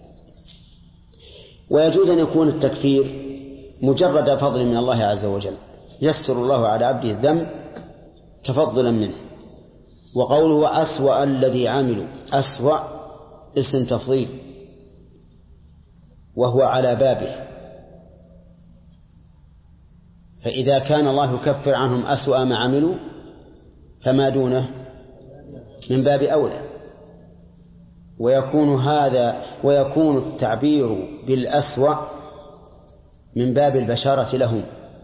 ويجوز أن يكون التكفير مجرد فضل من الله عز وجل، يسر الله على عبده الذنب تفضلا منه. وقوله أسوأ الذي عملوا، أسوأ اسم تفضيل وهو على بابه، فإذا كان الله يكفر عنهم أسوأ ما عملوا فما دونه من باب أولى. ويكون التعبير بالأسوأ من باب البشارة لهم.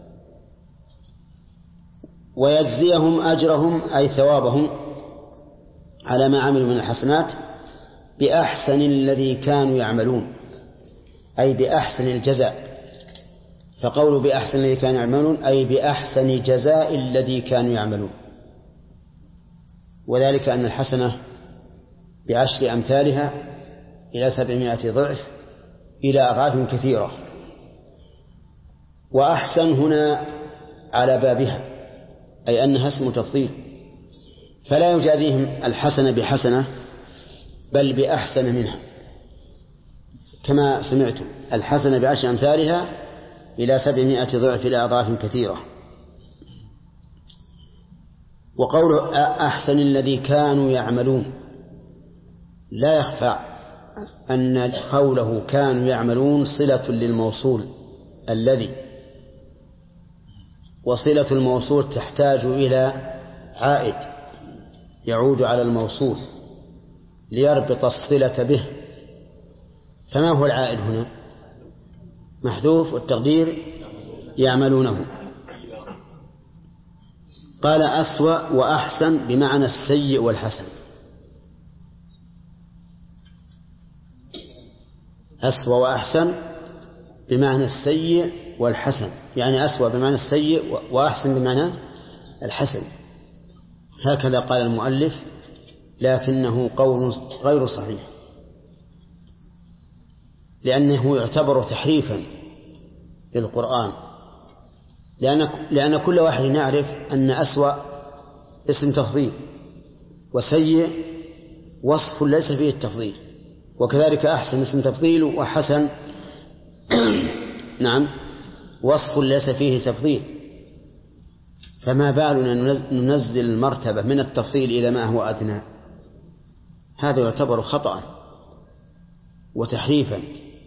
ويجزيهم أجرهم أي ثوابهم على ما عملوا من الحسنات بأحسن الذي كانوا يعملون، أي بأحسن الجزاء. فقولوا بأحسن الذي كانوا يعملون أي بأحسن جزاء الذي كانوا يعملون. وذلك أن الحسنة ب10 أمثالها إلى 700 ضعف إلى أضعاف كثيرة. وأحسن هنا على بابها، أي أنها اسم تفضيل، فلا يجازيهم الحسنة بحسنة بل بأحسن منها، كما سمعتم الحسنة ب10 أمثالها إلى 700 ضعف إلى أضعاف كثيرة. وقوله أحسن الذي كانوا يعملون، لا يخفى أن قوله كانوا يعملون صلة للموصول الذي، وصلة الموصول تحتاج إلى عائد يعود على الموصول ليربط الصلة به. فما هو العائد هنا؟ محذوف، والتقدير يعملونه. قال أسوأ وأحسن بمعنى السيء والحسن. أسوأ وأحسن بمعنى السيء والحسن، يعني أسوأ بمعنى السيء وأحسن بمعنى الحسن، هكذا قال المؤلف، لكنه قول غير صحيح، لأنه يعتبر تحريفا للقرآن، لأن كل واحد يعرف أن أسوأ اسم تفضيل، وسيء وصف ليس فيه التفضيل، وكذلك أحسن اسم تفضيل، وحسن نعم وصف ليس فيه تفضيل، فما بالنا ننزل المرتبة من التفضيل إلى ما هو أدنى؟ هذا يعتبر خطأ وتحريفا.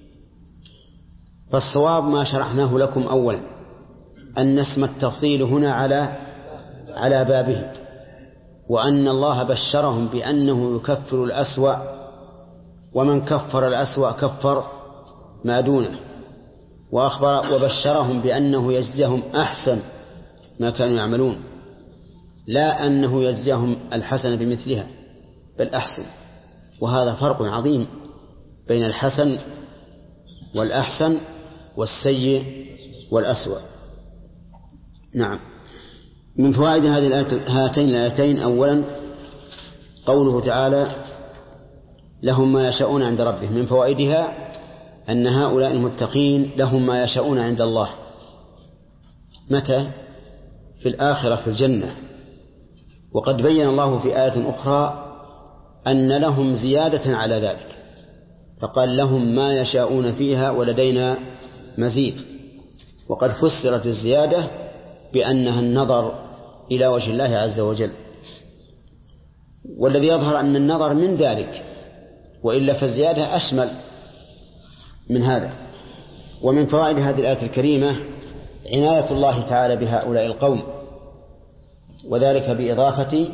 فالصواب ما شرحناه لكم أولا، أن اسم التفضيل هنا على بابه، وأن الله بشرهم بأنه يكفر الأسوأ، ومن كفر الأسوأ كفر ما دونه، وبشرهم بأنه يجزيهم أحسن ما كانوا يعملون، لا أنه يجزيهم الحسن بمثلها بل أحسن. وهذا فرق عظيم بين الحسن والأحسن والسيء والأسوأ. نعم. من فوائد هاتين الآيتين أولا قوله تعالى لهم ما يشاءون عند ربهم، من فوائدها أن هؤلاء المتقين لهم ما يشاءون عند الله. متى؟ في الآخرة في الجنة. وقد بين الله في آية أخرى أن لهم زيادة على ذلك، فقال لهم ما يشاءون فيها ولدينا مزيد. وقد فسرت الزيادة بأنها النظر إلى وجه الله عز وجل، والذي يظهر أن النظر من ذلك، وإلا فالزيادة أشمل من هذا. ومن فوائد هذه الآية الكريمة عناية الله تعالى بهؤلاء القوم، وذلك بإضافة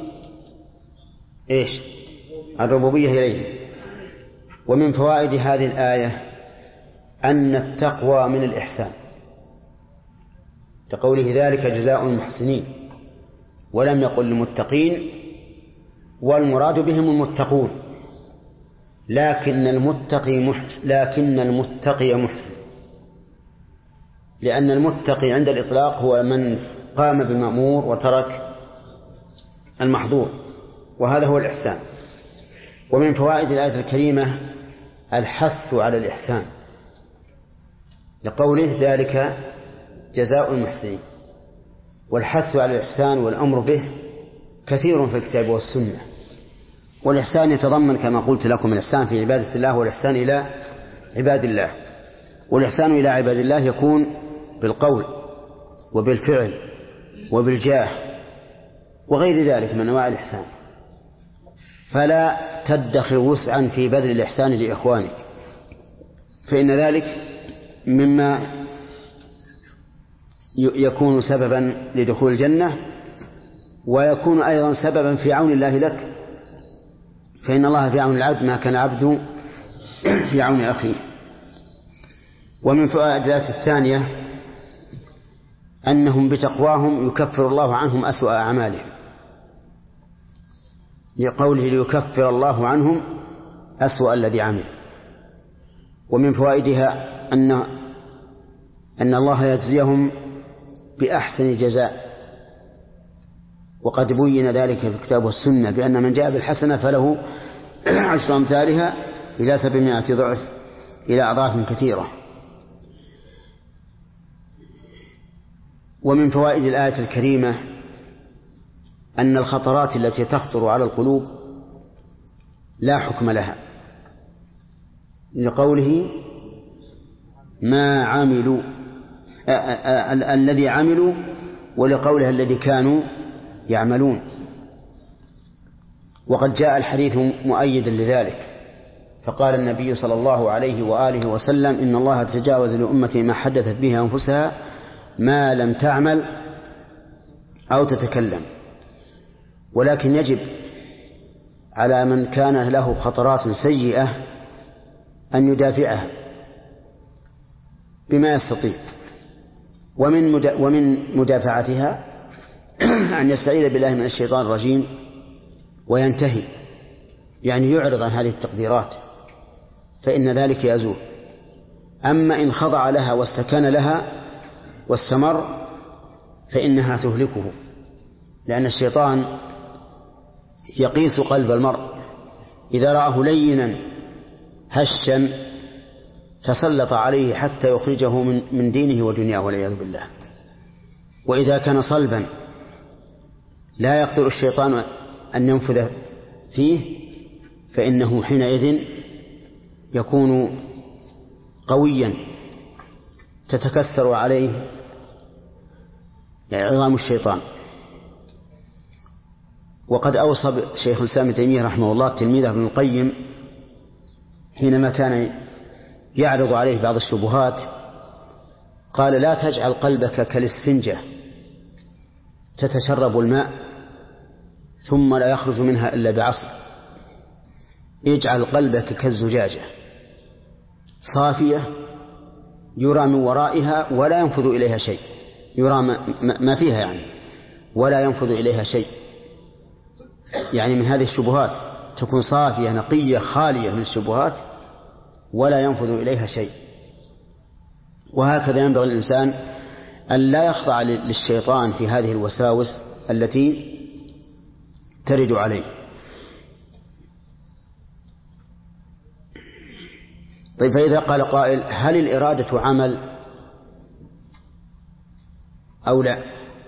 الربوبية إليه. ومن فوائد هذه الآية أن التقوى من الإحسان، كقوله ذلك جزاء المحسنين، ولم يقل المتقين، والمراد بهم المتقون، لكن المتقي محسن، لأن المتقي عند الإطلاق هو من قام بالمأمور وترك المحظور، وهذا هو الإحسان. ومن فوائد الآية الكريمة الحث على الإحسان، لقوله ذلك جزاء المحسنين. والحث على الإحسان والأمر به كثير في الكتاب والسنة. والإحسان يتضمن كما قلت لكم الإحسان في عبادة الله والإحسان إلى عباد الله. والإحسان إلى عباد الله يكون بالقول وبالفعل وبالجاه وغير ذلك من أنواع الإحسان. فلا تدخر وسعا في بذل الإحسان لإخوانك، فإن ذلك مما يكون سببا لدخول الجنة، ويكون أيضا سببا في عون الله لك، فإن الله في عون العبد ما كان عبد في عون أخيه. ومن فوائد الآية الثانية أنهم بتقواهم يكفر الله عنهم أسوأ أعمالهم، لقوله ليكفر الله عنهم أسوأ الذي عمل. ومن فوائدها أن الله يجزيهم بأحسن جزاء، وقد بين ذلك في الكتاب والسنة بأن من جاء بالحسنة فله 10 أمثالها إلى 700 ضعف إلى أضعاف كثيرة. ومن فوائد الآية الكريمة أن الخطرات التي تخطر على القلوب لا حكم لها، لقوله ما عملوا الذي عملوا، ولقولها الذي كانوا يعملون. وقد جاء الحديث مؤيدا لذلك، فقال النبي صلى الله عليه وآله وسلم إن الله تجاوز لأمتي ما حدثت به أنفسها ما لم تعمل أو تتكلم. ولكن يجب على من كان له خطرات سيئة أن يدافعها بما يستطيع، ومن مدافعتها أن يستعيذ بالله من الشيطان الرجيم وينتهي، يعني يعرض عن هذه التقديرات، فإن ذلك يزول. أما إن خضع لها واستكان لها واستمر فإنها تهلكه، لأن الشيطان يقيس قلب المرء، إذا رآه لينا هشا تسلط عليه حتى يخرجه من دينه ودنياه والعياذ بالله. وإذا كان صلبا لا يقدر الشيطان أن ينفذ فيه فإنه حينئذ يكون قويا تتكسر عليه عظام الشيطان. وقد أوصى شيخ الإسلام ابن تيمية رحمه الله تلميذه ابن القيم حينما كان يعرض عليه بعض الشبهات، قال: لا تجعل قلبك كالإسفنجة تتشرب الماء ثم لا يخرج منها إلا بعصر، اجعل قلبك كالزجاجة صافية يرى من ورائها ولا ينفذ إليها شيء، يرى ما فيها يعني ولا ينفذ إليها شيء، يعني من هذه الشبهات تكون صافية نقية خالية من الشبهات ولا ينفذ إليها شيء. وهكذا ينبغي الإنسان أن لا يخضع للشيطان في هذه الوساوس التي ترد عليه. طيب، فإذا قال قائل: هل الإرادة عمل أو لا؟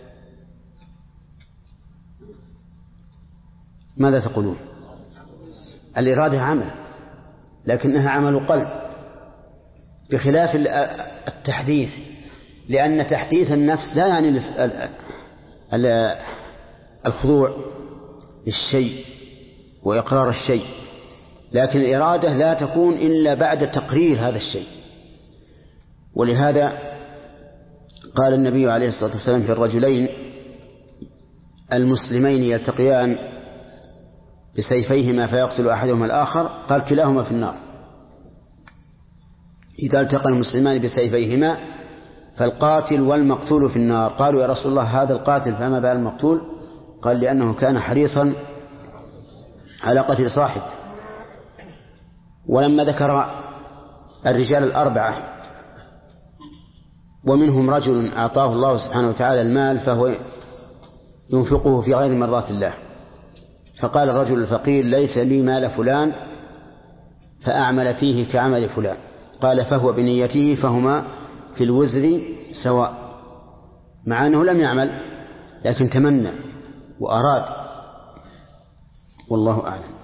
ماذا تقولون؟ الإرادة عمل، لكنها عمل قلب، بخلاف التحديث، لأن تحديث النفس لا يعني الخضوع للشيء وإقرار الشيء، لكن الإرادة لا تكون إلا بعد تقرير هذا الشيء. ولهذا قال النبي عليه الصلاة والسلام في الرجلين المسلمين يلتقيان بسيفيهما فيقتل أحدهما الآخر، قال: كلاهما في النار. إذا التقى المسلمان بسيفيهما فالقاتل والمقتول في النار. قالوا: يا رسول الله، هذا القاتل فما بال المقتول؟ قال: لأنه كان حريصا على قتل صاحب. ولما ذكر الرجال الأربعة ومنهم رجل أعطاه الله سبحانه وتعالى المال فهو ينفقه في غير مرضات الله، فقال الرجل الفقير: ليس لي مال فلان فأعمل فيه كعمل فلان، قال: فهو بنيته فهما في الوزر سواء، مع أنه لم يعمل لكن تمنى وأراد، والله أعلم.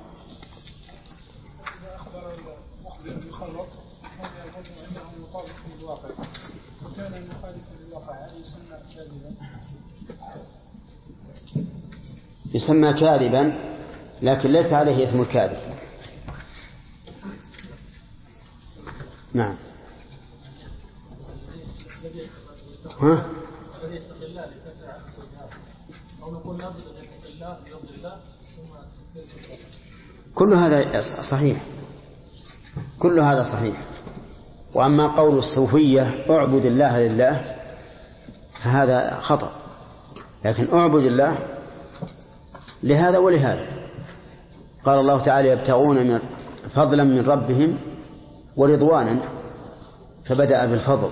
يسمى كاذبا، لكن ليس عليه إثم الكاذب. نعم. ها؟ كل هذا صحيح، كل هذا صحيح. وأما قول الصوفية اعبد الله لله فهذا خطأ، لكن اعبد الله لهذا ولهذا. قال الله تعالى: يبتغون فضلا من ربهم ورضوانا، فبدأ بالفضل.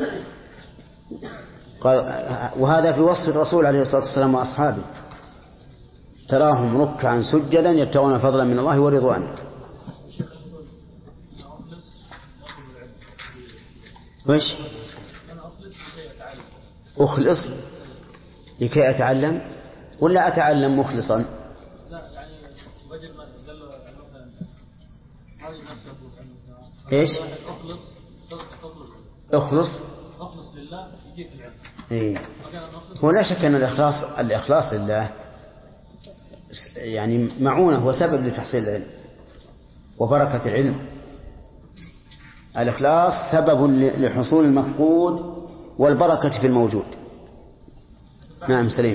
قال، وهذا في وصف الرسول عليه الصلاة والسلام وأصحابه: تراهم ركعا سجدا يبتغون فضلا من الله ورضوانا. وش؟ أخلص لكي أتعلم ولا أتعلم مخلصا؟ لا، يعني بدل ما دل مثلا هذه الناس ايش؟ اخلص لله يجيك العلم. هو لا شك أن الإخلاص لله يعني معونة وسبب لتحصيل العلم وبركة العلم. الإخلاص سبب لحصول المفقود والبركة في الموجود. نعم سليم.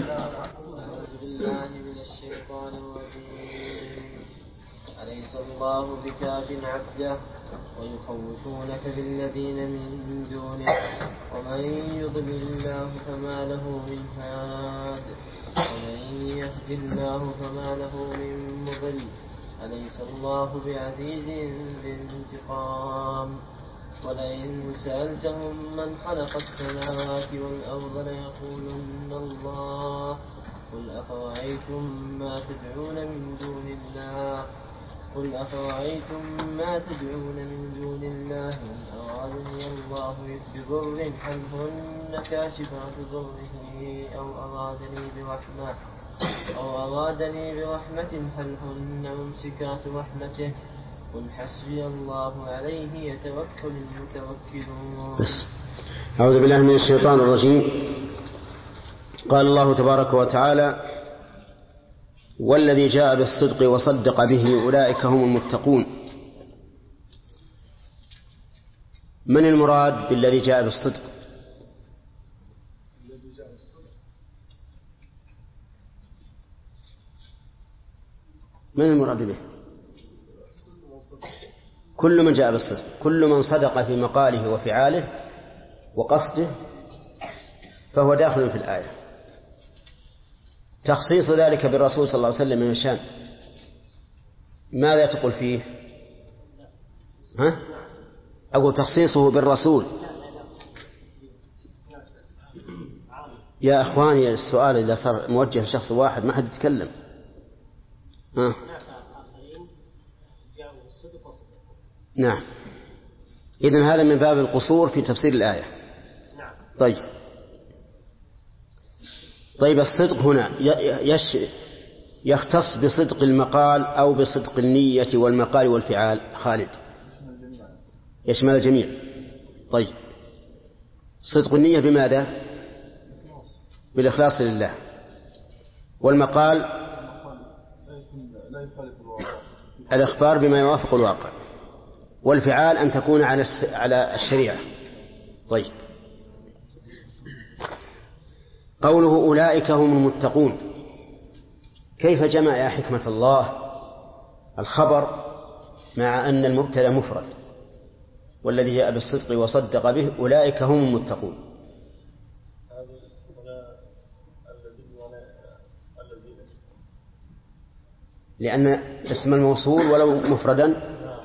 أليس الله بكاف عبده ويخوفونك بالذين من دونه ومن يضلل الله فما له من هاد ومن يهد الله فما له من مضل أليس الله بعزيز ذي انتقام ولئن سألتهم من خلق السماوات والأرض ليقولن الله قل أفرأيتم ما تدعون من دون الله إن أرادني الله بضر هل هن كاشفات ضره أو أرادني برحمة هل هن ممسكات رحمته قل حسبي الله عليه يتوكل المتوكلون. أعوذ بالله من الشيطان الرجيم. قال الله تبارك وتعالى: والذي جاء بالصدق وصدق به أولئك هم المتقون. من المراد بالذي جاء بالصدق؟ من المراد به؟ كل من جاء بالصدق، كل من صدق في مقاله وفعاله وقصده فهو داخل في الآية. تخصيص ذلك بالرسول صلى الله عليه وسلم من الشان، ماذا تقول فيه؟ أقول تخصيصه بالرسول. يا أخواني السؤال إذا صار موجه لشخص واحد ما حد يتكلم. نعم، إذن هذا من باب القصور في تفسير الآية. طيب الصدق هنا يختص بصدق المقال أو بصدق النية والمقال والفعال؟ خالد، يشمل الجميع. طيب صدق النية بماذا؟ بالإخلاص لله. والمقال الإخبار بما يوافق الواقع. والفعال أن تكون على الشريعة. طيب قوله أولئك هم المتقون، كيف جمع يا حكمة الله الخبر مع أن المبتدأ مفرد؟ والذي جاء بالصدق وصدق به أولئك هم المتقون. لأن اسم الموصول ولو مفردا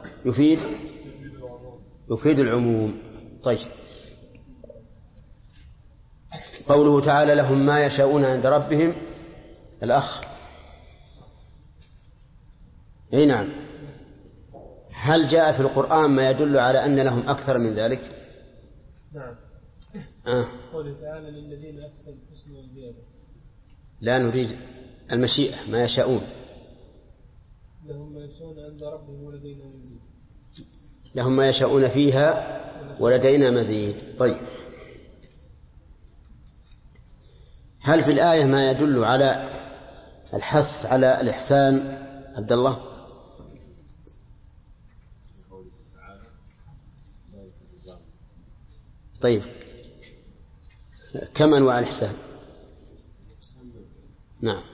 يفيد العموم. طيب قوله تعالى: لهم ما يشاءون عند ربهم. الأخ أي نعم، هل جاء في القرآن ما يدل على أن لهم أكثر من ذلك؟ نعم. قوله تعالى: للذين أحسنوا الحسنى وزيادة. لا نريد المشيئة، ما يشاءون. لهم ما يشاءون عند ربهم ولدينا مزيد. لهم ما يشاءون فيها ولدينا مزيد. طيب هل في الآية ما يدل على الحث على الإحسان عبد الله؟ طيب كم أنواع الإحسان؟ نعم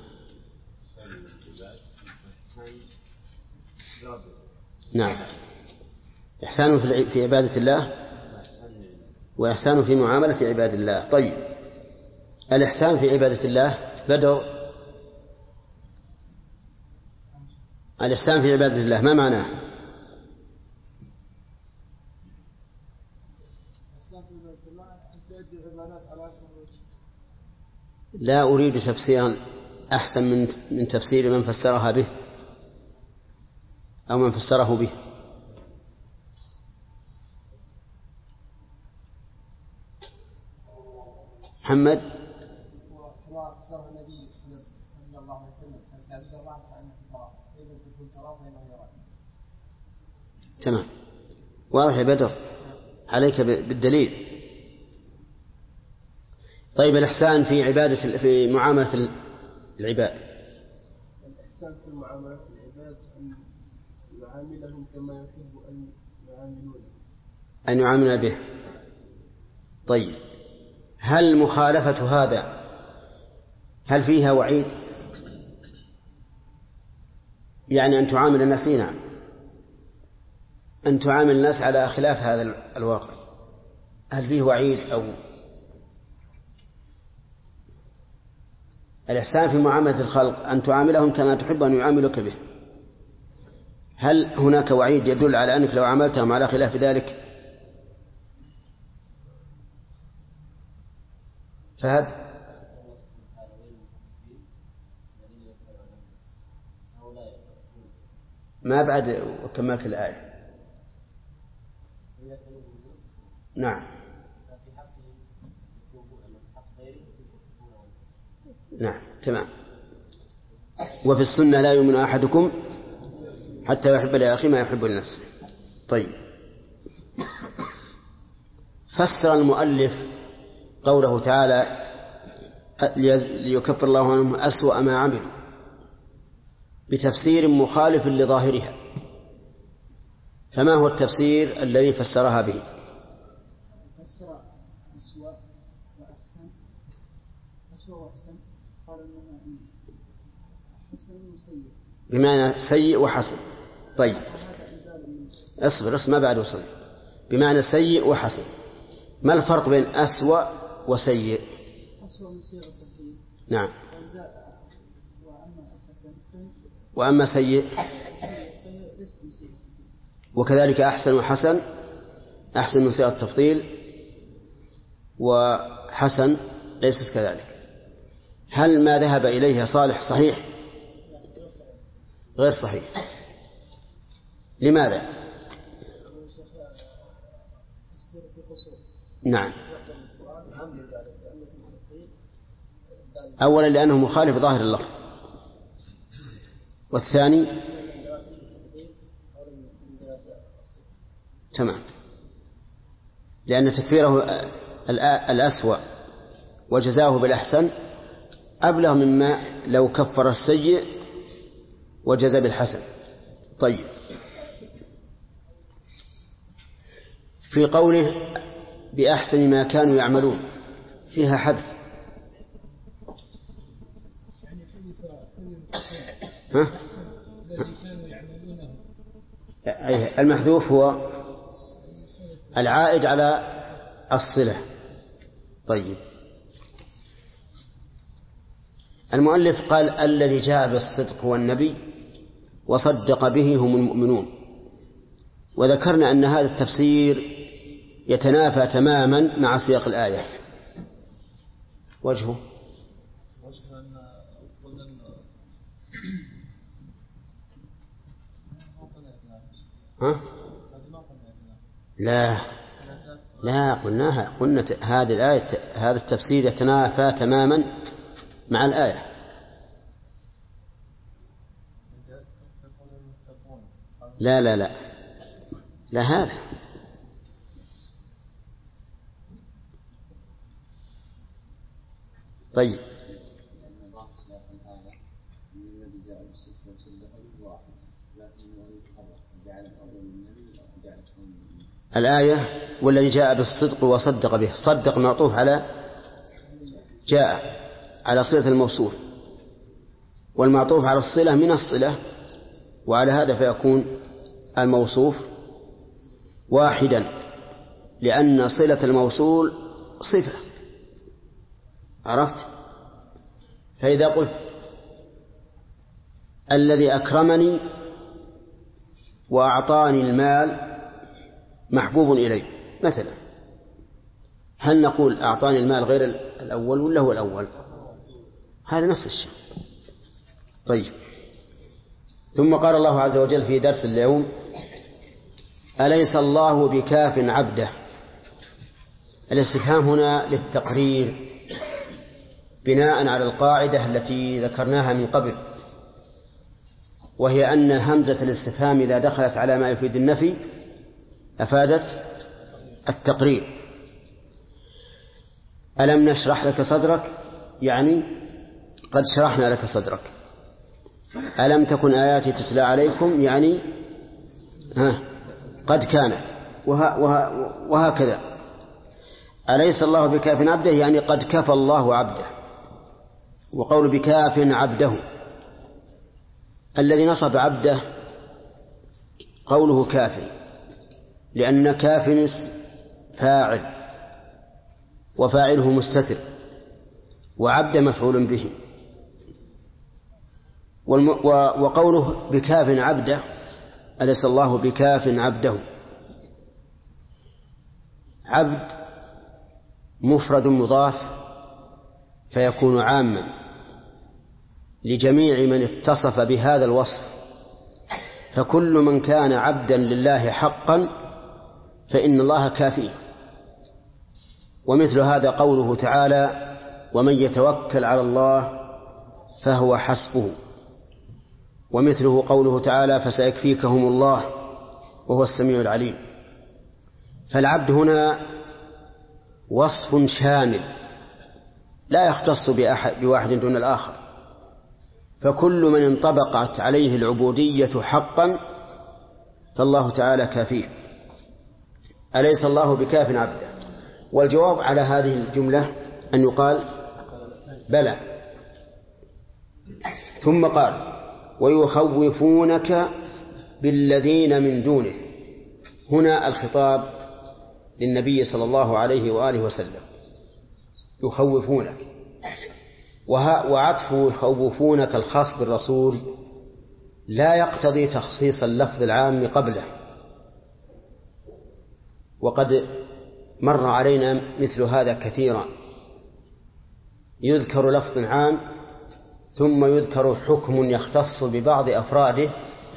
نعم، إحسان في عبادة الله وإحسان في معاملة عباد الله. طيب الإحسان في عبادة الله بدر، الإحسان في عبادة الله ما معناه؟ لا أريد تفسيرا أحسن من تفسير من فسرها به أو من فسره به. محمد. وكما فسرها النبي صلى الله عليه وسلم: تعبد الله كأنك تراه فإن لم تكن تراه فإنه يراك. تمام، واضح يا بدر، عليك بالدليل. طيب الإحسان في معاملة العباد. الإحسان في معاملة العباد أن يعاملهم كما يحب أن يعامل به. طيب هل مخالفة هذا هل فيها وعيد؟ يعني أن تعامل الناس، نعم، أن تعامل الناس على خلاف هذا الواقع، هل فيه وعيد؟ أو الإحسان في معاملة الخلق أن تعاملهم كما تحب أن يعاملك به، هل هناك وعيد يدل على أنك لو عاملتهم على خلاف ذلك فهد ما بعد وكملت الآية. نعم نعم تمام. وفي السنة لا يؤمن أحدكم حتى يحب لأخيه ما يحب لنفسه. طيب، فسر المؤلف قوله تعالى ليكفر الله عنهم أسوأ ما عملوا بتفسير مخالف لظاهرها، فما هو التفسير الذي فسرها به؟ فسر أسوأ وأحسن. أسوأ وأحسن قال إنما حسن وسيء بمعنى سيء وحسن. طيب اصبر ما بعد وصل. بمعنى سيء وحسن، ما الفرق بين أسوأ وسيء؟ أسوأ من صيغة التفضيل. نعم. وأما حسن وأما سيء وكذلك أحسن وحسن، أحسن من صيغة التفضيل وحسن ليست كذلك. هل ما ذهب إليه صالح صحيح؟ غير صحيح. لماذا؟ نعم، أولا لأنه مخالف ظاهر اللفظ، والثاني تمام لأن تكفيره الأسوأ وجزاه بالأحسن أبلغ مما لو كفر السيء وجزى بالحسن. طيب، في قوله بأحسن ما كانوا يعملون فيها حذف. ها؟ المحذوف هو العائد على الصلة. طيب، المؤلف قال الذي جاء بالصدق هو النبي وصدق به هم المؤمنون، وذكرنا أن هذا التفسير يتنافى تماما مع سياق الآية. وجهه ها؟ لا قلنا هذه الآية هذا التفسير يتنافى تماما مع الآية. لا هذا طيب. الآية والذي جاء بالصدق وصدق به، صدق معطوف على جاء على صلة الموصول، والمعطوف على الصلة من الصلة، وعلى هذا فيكون الموصوف واحدا، لأن صلة الموصول صفة. عرفت؟ فإذا قلت الذي أكرمني وأعطاني المال محبوب إلي مثلا، هل نقول أعطاني المال غير الأول ولا هو الأول؟ هذا نفس الشيء. طيب، ثم قال الله عز وجل في درس اليوم أليس الله بكاف عبده. الاستفهام هنا للتقرير بناء على القاعدة التي ذكرناها من قبل، وهي أن همزة الاستفهام إذا دخلت على ما يفيد النفي أفادت التقرير. ألم نشرح لك صدرك يعني قد شرحنا لك صدرك. ألم تكن آياتي تتلى عليكم يعني قد كانت، وهكذا. أليس الله بكاف عبده يعني قد كفى الله عبده. وقول بكاف عبده، الذي نصب عبده قوله كاف، لأن كاف فاعل وفاعله مستتر، وعبد مفعول به. وقوله بكاف عبده، أليس الله بكاف عبده. عبد مفرد مضاف فيكون عاما لجميع من اتصف بهذا الوصف، فكل من كان عبدا لله حقا فإن الله كافيه. ومثل هذا قوله تعالى: ومن يتوكل على الله فهو حسبه. ومثله قوله تعالى: فسيكفيكهم الله وهو السميع العليم. فالعبد هنا وصف شامل لا يختص بواحد دون الآخر، فكل من انطبقت عليه العبودية حقا فالله تعالى كافيه. أليس الله بكاف عبده؟ والجواب على هذه الجملة أن يقال بلى. ثم قال: ويخوفونك بالذين من دونه. هنا الخطاب للنبي صلى الله عليه وآله وسلم، يخوفونك، وعطف يخوفونك الخاص بالرسول لا يقتضي تخصيص اللفظ العام قبله. وقد مر علينا مثل هذا كثيرا، يذكر لفظ عام ثم يذكر حكم يختص ببعض أفراده،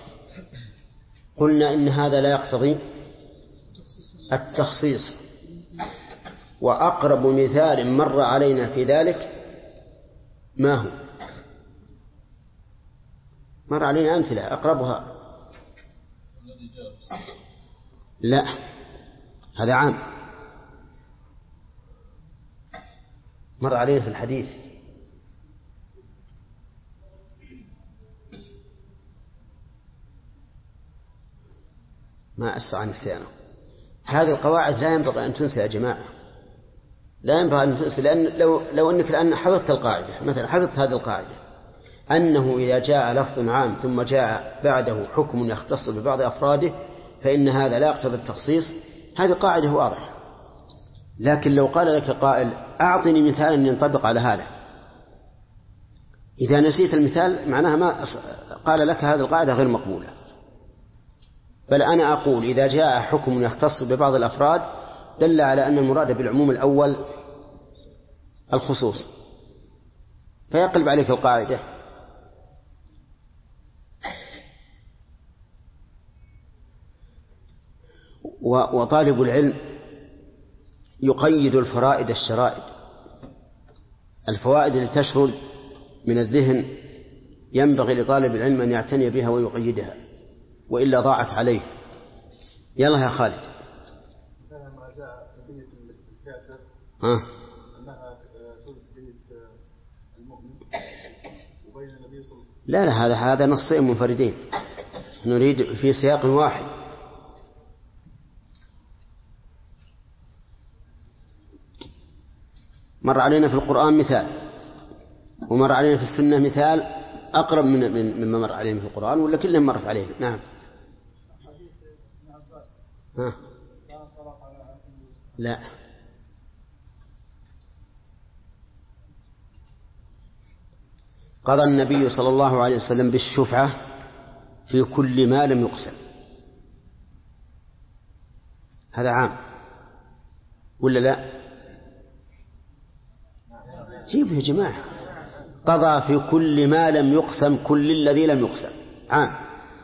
قلنا إن هذا لا يقتضي التخصيص. وأقرب مثال مر علينا في ذلك ما هو؟ مر علينا أمثلة أقربها. لا، هذا عام مر علينا في الحديث. ما أسرع نسيانه. هذه القواعد لا ينبغي أن تنسى يا جماعة، لا ينبغي أن تنسى، لأن لو أنك الآن حفظت القاعدة، مثلا حفظت هذه القاعدة أنه إذا جاء لفظ عام ثم جاء بعده حكم يختص ببعض أفراده فإن هذا لا يقتضي التخصيص، هذه قاعدة واضحة. لكن لو قال لك قائل: أعطني مثالا ينطبق على هذا، إذا نسيت المثال معناها ما قال لك هذه القاعدة غير مقبولة. بل أنا أقول إذا جاء حكم يختص ببعض الأفراد دل على أن المراد بالعموم الأول الخصوص، فيقلب عليك القاعدة. وطالب العلم يقيد الفرائد الشرائد، الفوائد التي تشرد من الذهن ينبغي لطالب العلم أن يعتني بها ويقيدها، وإلا ضاعت عليه. يلا يا خالد. ما جاء قضية الكافر أنها قضية المؤمن وبين النبي صلى الله عليه وسلم. لا هذا نصين منفردين، نريد في سياق واحد. مر علينا في القرآن مثال، ومر علينا في السنة مثال أقرب مما مر علينا في القرآن، ولا كلهم مرت علينا؟ نعم. لا، قضى النبي صلى الله عليه وسلم بالشفعة في كل ما لم يقسم. هذا عام ولا لا؟ جيبه يا جماعة. قضى في كل ما لم يقسم، كل الذي لم يقسم عام.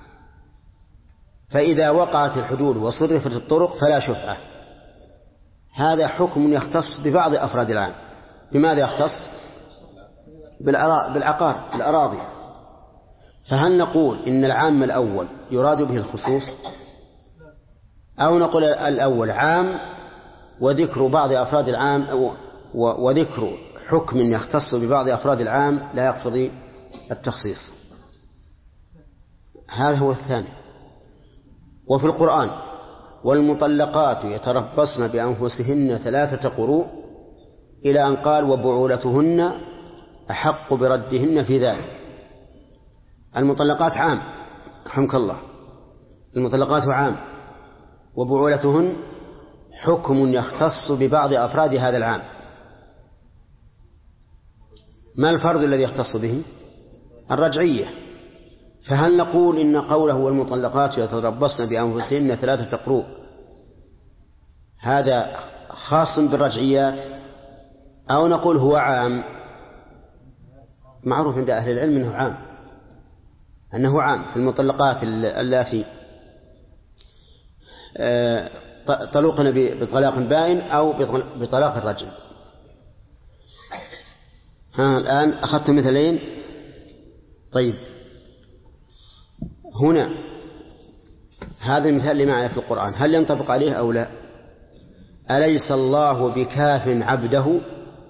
فإذا وقعت الحدود وصرفت الطرق فلا شفعة. هذا حكم يختص ببعض أفراد العام. بماذا يختص؟ بالعقار، بالأراضي. فهل نقول إن العام الأول يراد به الخصوص، أو نقول الأول عام وذكر بعض أفراد العام وذكر حكم يختص ببعض أفراد العام لا يقتضي التخصيص؟ هذا هو الثاني. وفي القرآن: والمطلقات يتربصن بأنفسهن 3 قروء، إلى أن قال: وبعولتهن أحق بردهن في ذلك. المطلقات عام، رحمك الله، المطلقات عام، وبعولتهن حكم يختص ببعض أفراد هذا العام. ما الفرد الذي يختص به؟ الرجعية. فهل نقول إن قوله والمطلقات يتربصن بأنفسهن 3 قروء هذا خاص بالرجعيات، أو نقول هو عام معروف عند أهل العلم أنه عام في المطلقات التي طلقن بطلاق بائن أو بطلاق الرجل. الآن أخذت مثلين. طيب هنا هذا المثال اللي معنا في القرآن هل ينطبق عليه أو لا؟ أليس الله بكاف عبده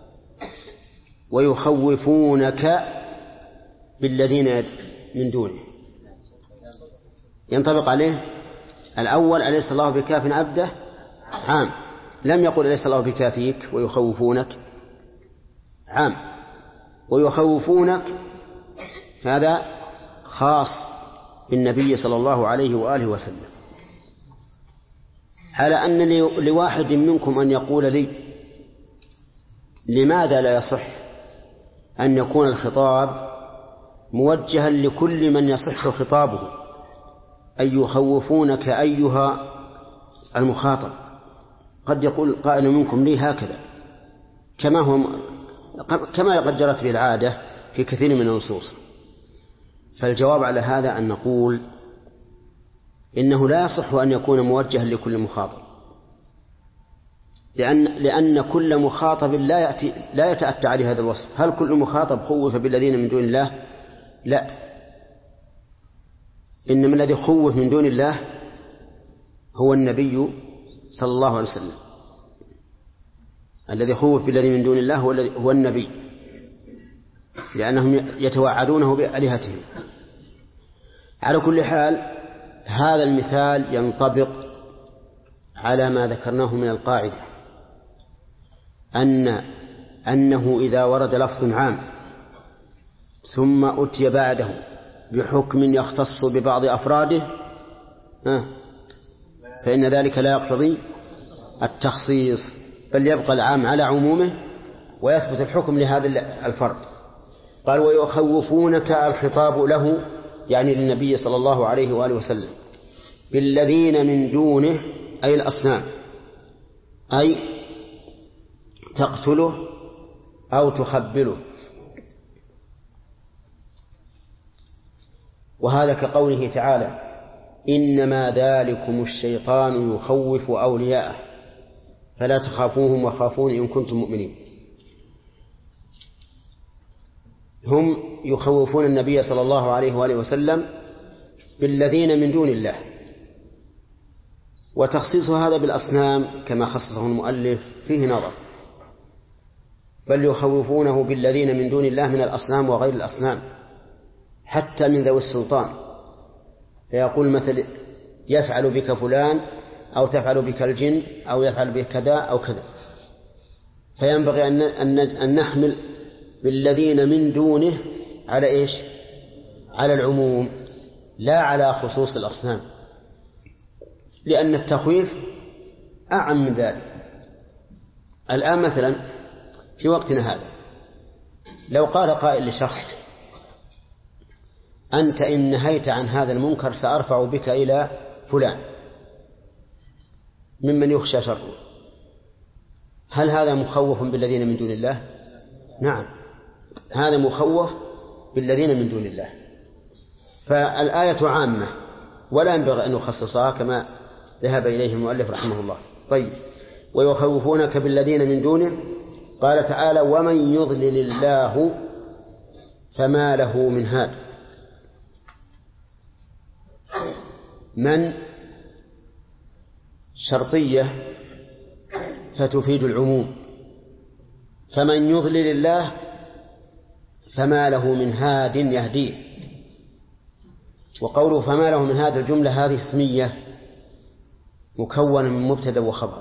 ويخوفونك بالذين من دونه؟ ينطبق عليه الأول أليس الله بكاف عبده عام، لم يقل أليس الله بكافيك ويخوفونك عام، ويخوفونك هذا خاص بالنبي صلى الله عليه وآله وسلم، على أن لواحد منكم أن يقول لي لماذا لا يصح أن يكون الخطاب موجها لكل من يصح خطابه، أن يخوفونك أيها المخاطب. قد يقول قائل منكم لي هكذا كما قد جرت به العادة في كثير من النصوص. فالجواب على هذا أن نقول إنه لا يصح أن يكون موجها لكل مخاطب، لأن كل مخاطب لا يتأتى عليه هذا الوصف. هل كل مخاطب خوف بالذين من دون الله؟ لا، إنما الذي خوف من دون الله هو النبي صلى الله عليه وسلم. الذي خوف بالذين من دون الله هو النبي، لأنهم يتوعدونه بآلهتهم. على كل حال هذا المثال ينطبق على ما ذكرناه من القاعدة أنه إذا ورد لفظ عام ثم أتي بعده بحكم يختص ببعض أفراده فإن ذلك لا يقتضي التخصيص، بل يبقى العام على عمومه ويثبت الحكم لهذا الفرد. قال ويخوفونك الخطاب له يعني للنبي صلى الله عليه وآله وسلم بالذين من دونه أي الأصنام، أي تقتله أو تخبله. وهذا كقوله تعالى إنما ذلكم الشيطان يخوف أولياءه فلا تخافوهم وخافون إن كنتم مؤمنين. هم يخوفون النبي صلى الله عليه وآله وسلم بالذين من دون الله، وتخصيص هذا بالأصنام كما خصصه المؤلف فيه نظر، بل يخوفونه بالذين من دون الله من الأصنام وغير الأصنام حتى من ذوي السلطان، فيقول مثل يفعل بك فلان أو تفعل بك الجن أو يفعل بك كذا أو كذا. فينبغي أن نحمل بالذين من دونه على إيش؟ على العموم لا على خصوص الأصنام، لأن التخويف أعم من ذلك. الآن مثلا في وقتنا هذا لو قال قائل لشخص أنت إن نهيت عن هذا المنكر سأرفع بك إلى فلان ممن يخشى شره، هل هذا مخوف بالذين من دون الله؟ نعم، هذا مخوف بالذين من دون الله. فالآية عامة ولا ينبغي أن نخصصها كما ذهب إليه المؤلف رحمه الله. طيب ويخوفونك بالذين من دونه. قال تعالى ومن يضلل الله فما له من هاد. من شرطية فتفيد العموم، فمن يضلل الله فما له من هاد يهديه. وقوله فما له من هاد الجملة هذه اسمية مكونة من مبتدأ وخبر،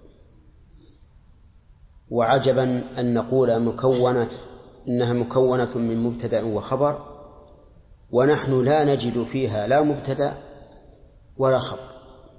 وعجبا أن نقول إنها مكونة من مبتدأ وخبر ونحن لا نجد فيها لا مبتدأ ولا خبر.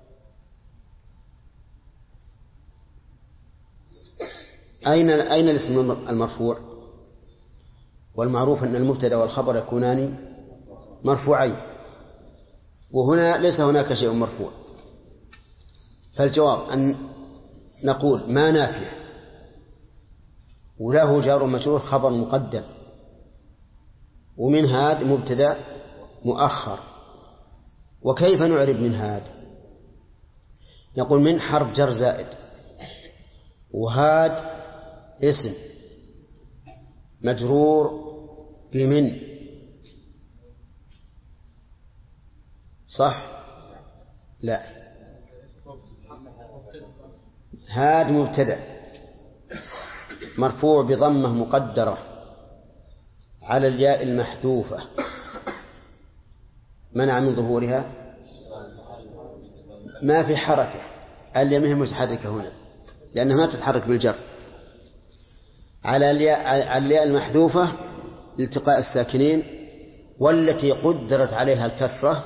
أين الاسم المرفوع؟ والمعروف أن المبتدأ والخبر يكونان مرفوعين، وهنا ليس هناك شيء مرفوع. فالجواب أن نقول ما نافع وله جار مجرور خبر مقدم، ومن هاد مبتدأ مؤخر. وكيف نعرب من هاد؟ نقول من حرف جر زائد، وهاد اسم مجرور بمن، صح؟ لا، هاد مبتدأ مرفوع بضمة مقدرة على الياء المحذوفة منع من ظهورها، ما في حركة، الياء هي متحركة هنا لأنها ما تتحرك بالجر، على الياء المحذوفة لالتقاء الساكنين، والتي قدرت عليها الكسرة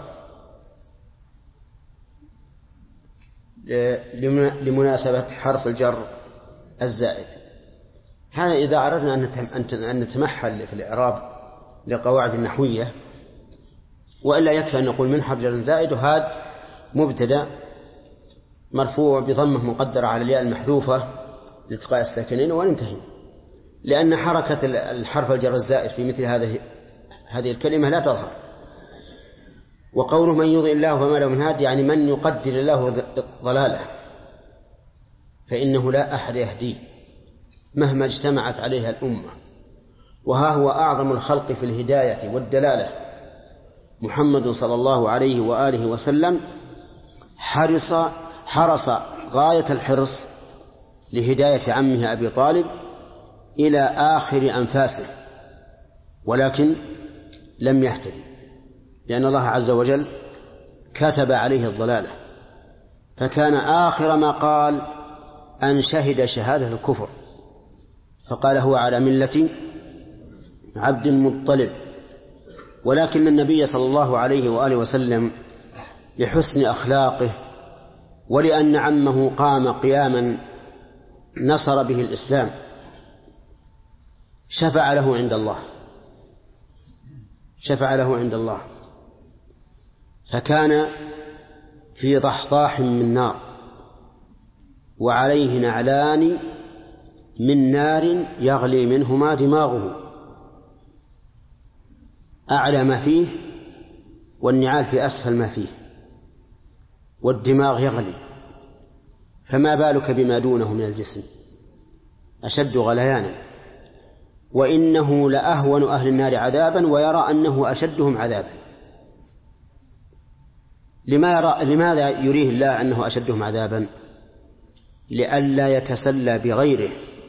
لمناسبة حرف الجر الزائد. هذا إذا أردنا أن نتمحل في الإعراب لقواعد النحوية، وإلا يكفي أن نقول من حرف جر زائد، وهذا مبتدأ مرفوع بضمة مقدرة على الياء المحذوفة لالتقاء الساكنين وننتهي، لأن حركة الحرف الجر الزائد في مثل هذه الكلمة لا تظهر. وقوله من يضل الله فما له من هاد، يعني من يقدر الله ضلاله فإنه لا أحد يهديه مهما اجتمعت عليها الأمة. وها هو أعظم الخلق في الهداية والدلالة محمد صلى الله عليه وآله وسلم، حرص غاية الحرص لهداية عمه أبي طالب إلى آخر أنفاسه، ولكن لم يهتدي لأن الله عز وجل كتب عليه الضلالة، فكان آخر ما قال أن شهد شهادة الكفر، فقال هو على ملة عبد المطلب. ولكن النبي صلى الله عليه وآله وسلم لحسن أخلاقه ولأن عمه قام قياما نصر به الإسلام شفع له عند الله، فكان في ضحضاح من نار وعليه نعلان من نار يغلي منهما دماغه، أعلى ما فيه والنعال في أسفل ما فيه، والدماغ يغلي، فما بالك بما دونه من الجسم أشد غليانا. وإنه لأهون أهل النار عذابا ويرى أنه أشدهم عذابا. لماذا يريه الله أنه أشدهم عذابا؟ لئلا يتسلى بغيره،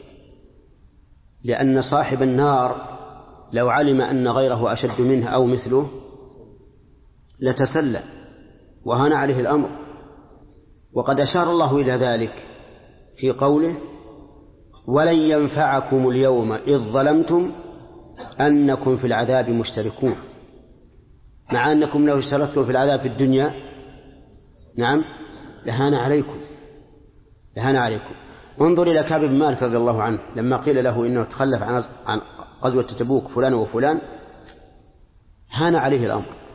لأن صاحب النار لو علم أن غيره أشد منه أو مثله لتسلى وهان عليه الأمر. وقد أشار الله إلى ذلك في قوله ولن ينفعكم اليوم إذ ظلمتم أنكم في العذاب مشتركون، مع أنكم لو اشتركتم في العذاب في الدنيا نعم لهان عليكم. انظر إلى كعب بن مالك رضي الله عنه لما قيل له إنه تخلف عن غزوة تبوك فلان وفلان، هان عليه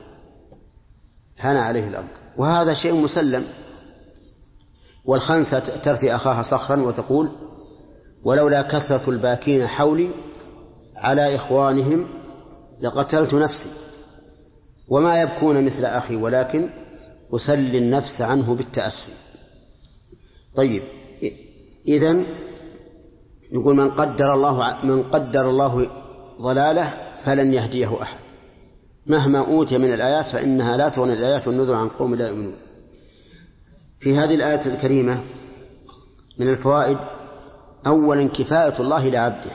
الأمر، وهذا شيء مسلم. والخنسة ترثي أخاها صخرا وتقول ولولا كثرة الباكين حولي على إخوانهم لقتلت نفسي، وما يبكون مثل أخي ولكن أسلي النفس عنه بالتأسي. طيب، إذن نقول من قدر الله ضلاله فلن يهديه أحد مهما أوتي من الآيات، فإنها لا تغني الآيات والنذر عن قوم لا يؤمنون. في هذه الآية الكريمة من الفوائد أولا كفاية الله لعبده،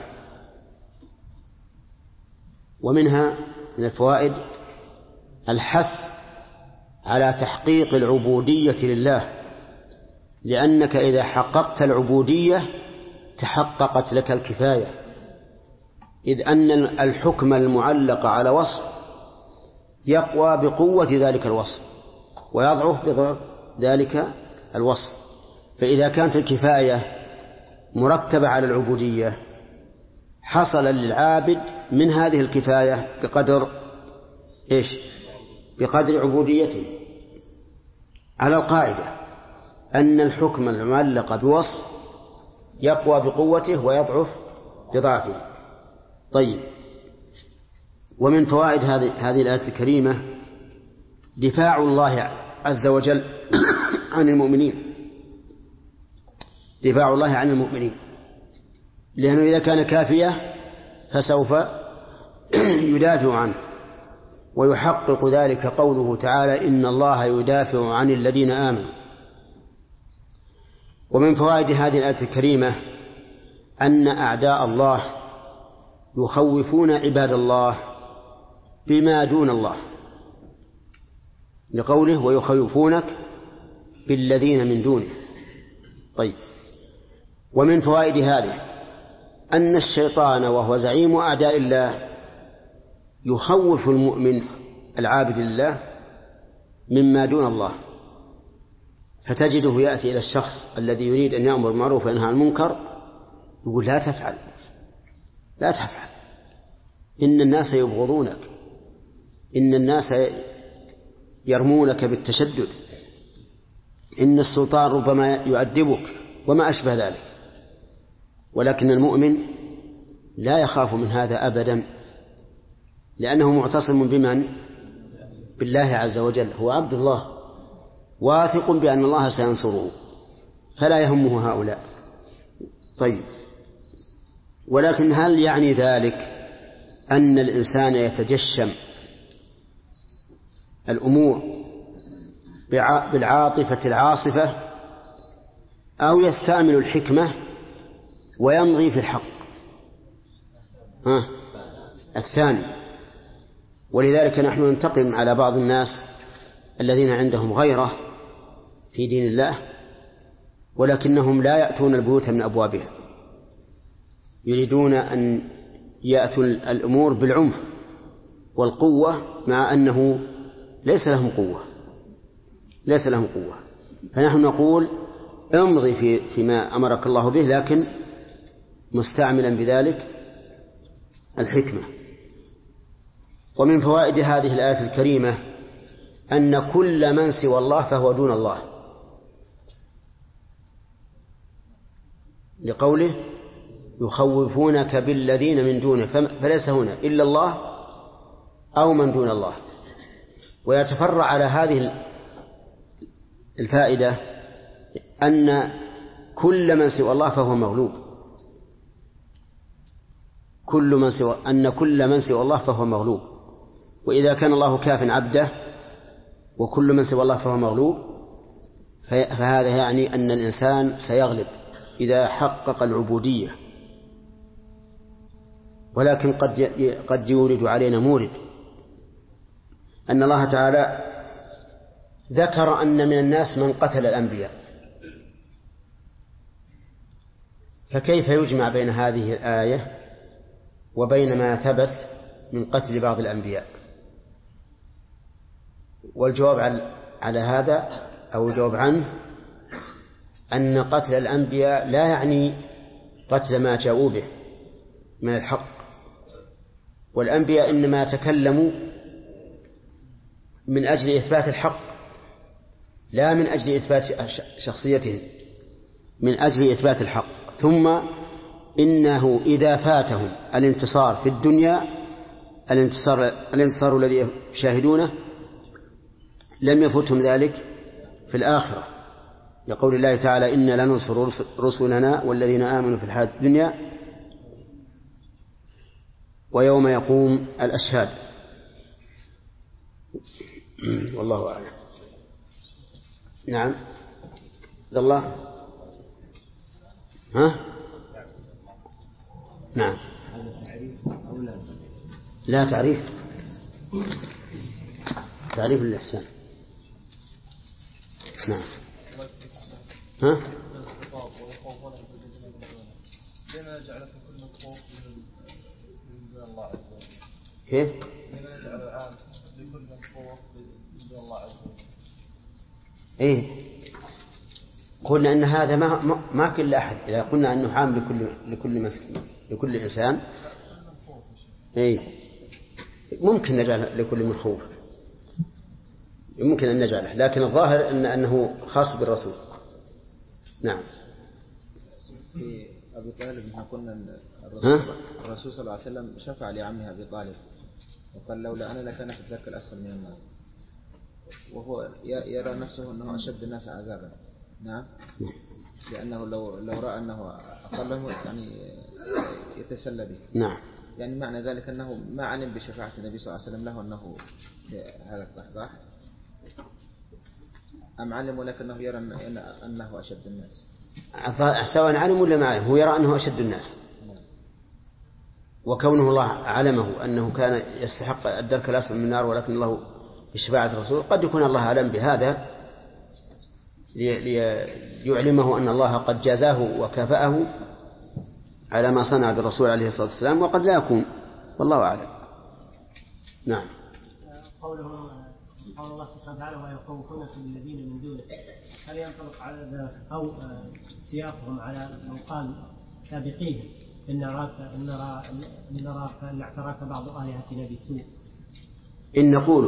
ومنها من الفوائد الحث على تحقيق العبودية لله، لأنك إذا حققت العبودية تحققت لك الكفاية، إذ أن الحكم المعلق على وصف يقوى بقوة ذلك الوصف ويضعف بضعف ذلك الوصف. فإذا كانت الكفاية مرتبة على العبودية حصل للعابد من هذه الكفاية بقدر عبوديته، على القاعدة أن الحكم المعلق بوصف يقوى بقوته ويضعف بضعفه. طيب، ومن فوائد هذه الآية الكريمة دفاع الله عز وجل عن المؤمنين، دفاع الله عن المؤمنين، لأنه إذا كان كافية فسوف يدافع عنه. ويحقق ذلك قوله تعالى إن الله يدافع عن الذين آمنوا. ومن فوائد هذه الآية الكريمة أن أعداء الله يخوفون عباد الله بما دون الله، لقوله ويخوفونك بالذين من دونه. طيب، ومن فوائد هذه أن الشيطان وهو زعيم أعداء الله يخوف المؤمن العابد لله مما دون الله، فتجده يأتي إلى الشخص الذي يريد أن يأمر بالمعروف وينهى عن المنكر يقول لا تفعل لا تفعل، إن الناس يبغضونك، إن الناس يرمونك بالتشدد، إن السلطان ربما يؤدبك وما أشبه ذلك. ولكن المؤمن لا يخاف من هذا أبدا، لأنه معتصم بمن؟ بالله عز وجل، هو عبد الله واثق بأن الله سينصره، فلا يهمه هؤلاء. طيب، ولكن هل يعني ذلك أن الإنسان يتجشم الأمور بالعاطفة العاصفة أو يستعمل الحكمة ويمضي في الحق؟ الثاني. ولذلك نحن ننتقم على بعض الناس الذين عندهم غيرة في دين الله ولكنهم لا يأتون البيوت من أبوابها، يريدون أن يأتوا الأمور بالعنف والقوة مع أنه ليس لهم قوة. فنحن نقول امضي فيما أمرك الله به، لكن مستعملا بذلك الحكمة. ومن فوائد هذه الآية الكريمة أن كل من سوى الله فهو دون الله، لقوله يخوفونك بالذين من دونه، فليس هنا إلا الله أو من دون الله. ويتفرع على هذه الفائدة أن كل من سوى الله فهو مغلوب، كل من سوى الله فهو مغلوب. وإذا كان الله كاف عبده وكل من سوى الله فهو مغلوب، فهذا يعني أن الإنسان سيغلب إذا حقق العبودية. ولكن قد يورد علينا مورد أن الله تعالى ذكر أن من الناس من قتل الأنبياء، فكيف يجمع بين هذه الآية وبين ما ثبت من قتل بعض الأنبياء؟ والجواب على هذا أو الجواب عنه أن قتل الأنبياء لا يعني قتل ما جاءوا به من الحق، والأنبياء إنما تكلموا من أجل إثبات الحق لا من أجل إثبات شخصيتهم، من أجل إثبات الحق. ثم إنه إذا فاتهم الانتصار في الدنيا، الانتصار الذي يشاهدونه، لم يفوتهم ذلك في الآخرة، لقول الله تعالى إنا لننصر رسلنا والذين آمنوا في الحياة الدنيا ويوم يقوم الأشهاد. والله أعلم. نعم. عبد الله. نعم. لا، تعريف الإحسان. نعم. لما جعل كل الخوف من دون الله عز وجل؟ كيف؟ لما جعل الآن لكل الخوف من دون الله عز وجل؟ إيه، قلنا أن هذا ما كل أحد، إذا قلنا أنه عام لكل إنسان، إيه، ممكن نجعل لكل من خوف، يمكن أن نجعله، لكن الظاهر أنه خاص بالرسول. نعم. في أبي طالب قلنا الرسول صلى الله عليه وسلم شفع لعمه أبي طالب، وقال لولا أنا لكان في الدرك الأسفل من النار، وهو يرى نفسه أنه أشد الناس عذابا. نعم، لأنه لو رأى أنه أقله يعني يتسلى به. نعم. يعني معنى ذلك أنه ما علم بشفاعة النبي صلى الله عليه وسلم له أنه هذا الضحضاح، أم علم ولكنه يرى أنه أشد الناس؟ سواء علم ولا ما علم، هو يرى أنه أشد الناس. وكونه الله علمه أنه كان يستحق الدرك الأسفل من النار ولكن الله بشفاعة الرسول، قد يكون الله أعلم بهذا ليعلمه أن الله قد جازاه وكافأه على ما صنع بالرسول عليه الصلاة والسلام، وقد لا يكون، والله أعلم. نعم. قول الله سبحانه وتعالى ويخوفونك بالذين من دونه، هل ينطبق على ذلك أو سياقهم على من قال سابقين إن نراك أن اعتراك بعض آلهتنا بالسوء؟ إن نقول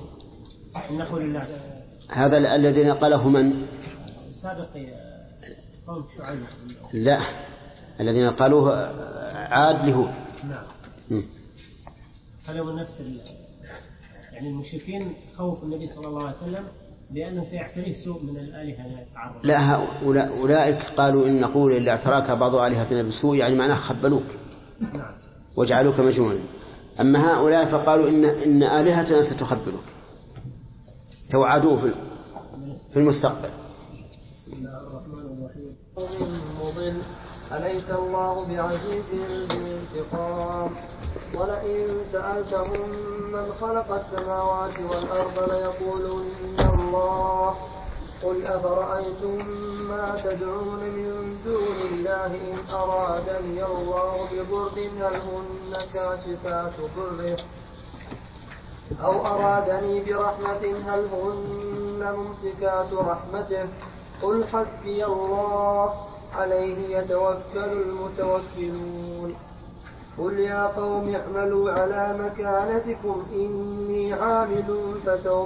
هذا الذين قاله من سابق قوم شعيب؟ لا، الذين قالوه عاد لهود. نعم. هل هو نفس يعني المشركين خوف النبي صلى الله عليه وسلم بأنه سيعتريه سوء من الآلهة لا يتعرض؟ لا، أولئك قالوا إن نقول إلا اعتراك بعض آلهتنا بالسوء، يعني معناه خبلوك. نعم. وجعلوك مجنونا. أما هؤلاء فقالوا إن آلهتنا ستخبلك، توعدوه في المستقبل. بسم الله الرحمن الرحيم. مضل أليس الله بعزيز بالانتقام ولئن سألتهم من خلق السماوات والأرض ليقولن الله قل أفرأيتم ما تدعون من دون الله إن أرادني الله بضر هل هن كاشفات ضره أو أرادني برحمة هل هن ممسكات رحمته قل حسبي الله عليه يتوكل المتوكلون قل يا قوم اعملوا على مكانتكم إني عامل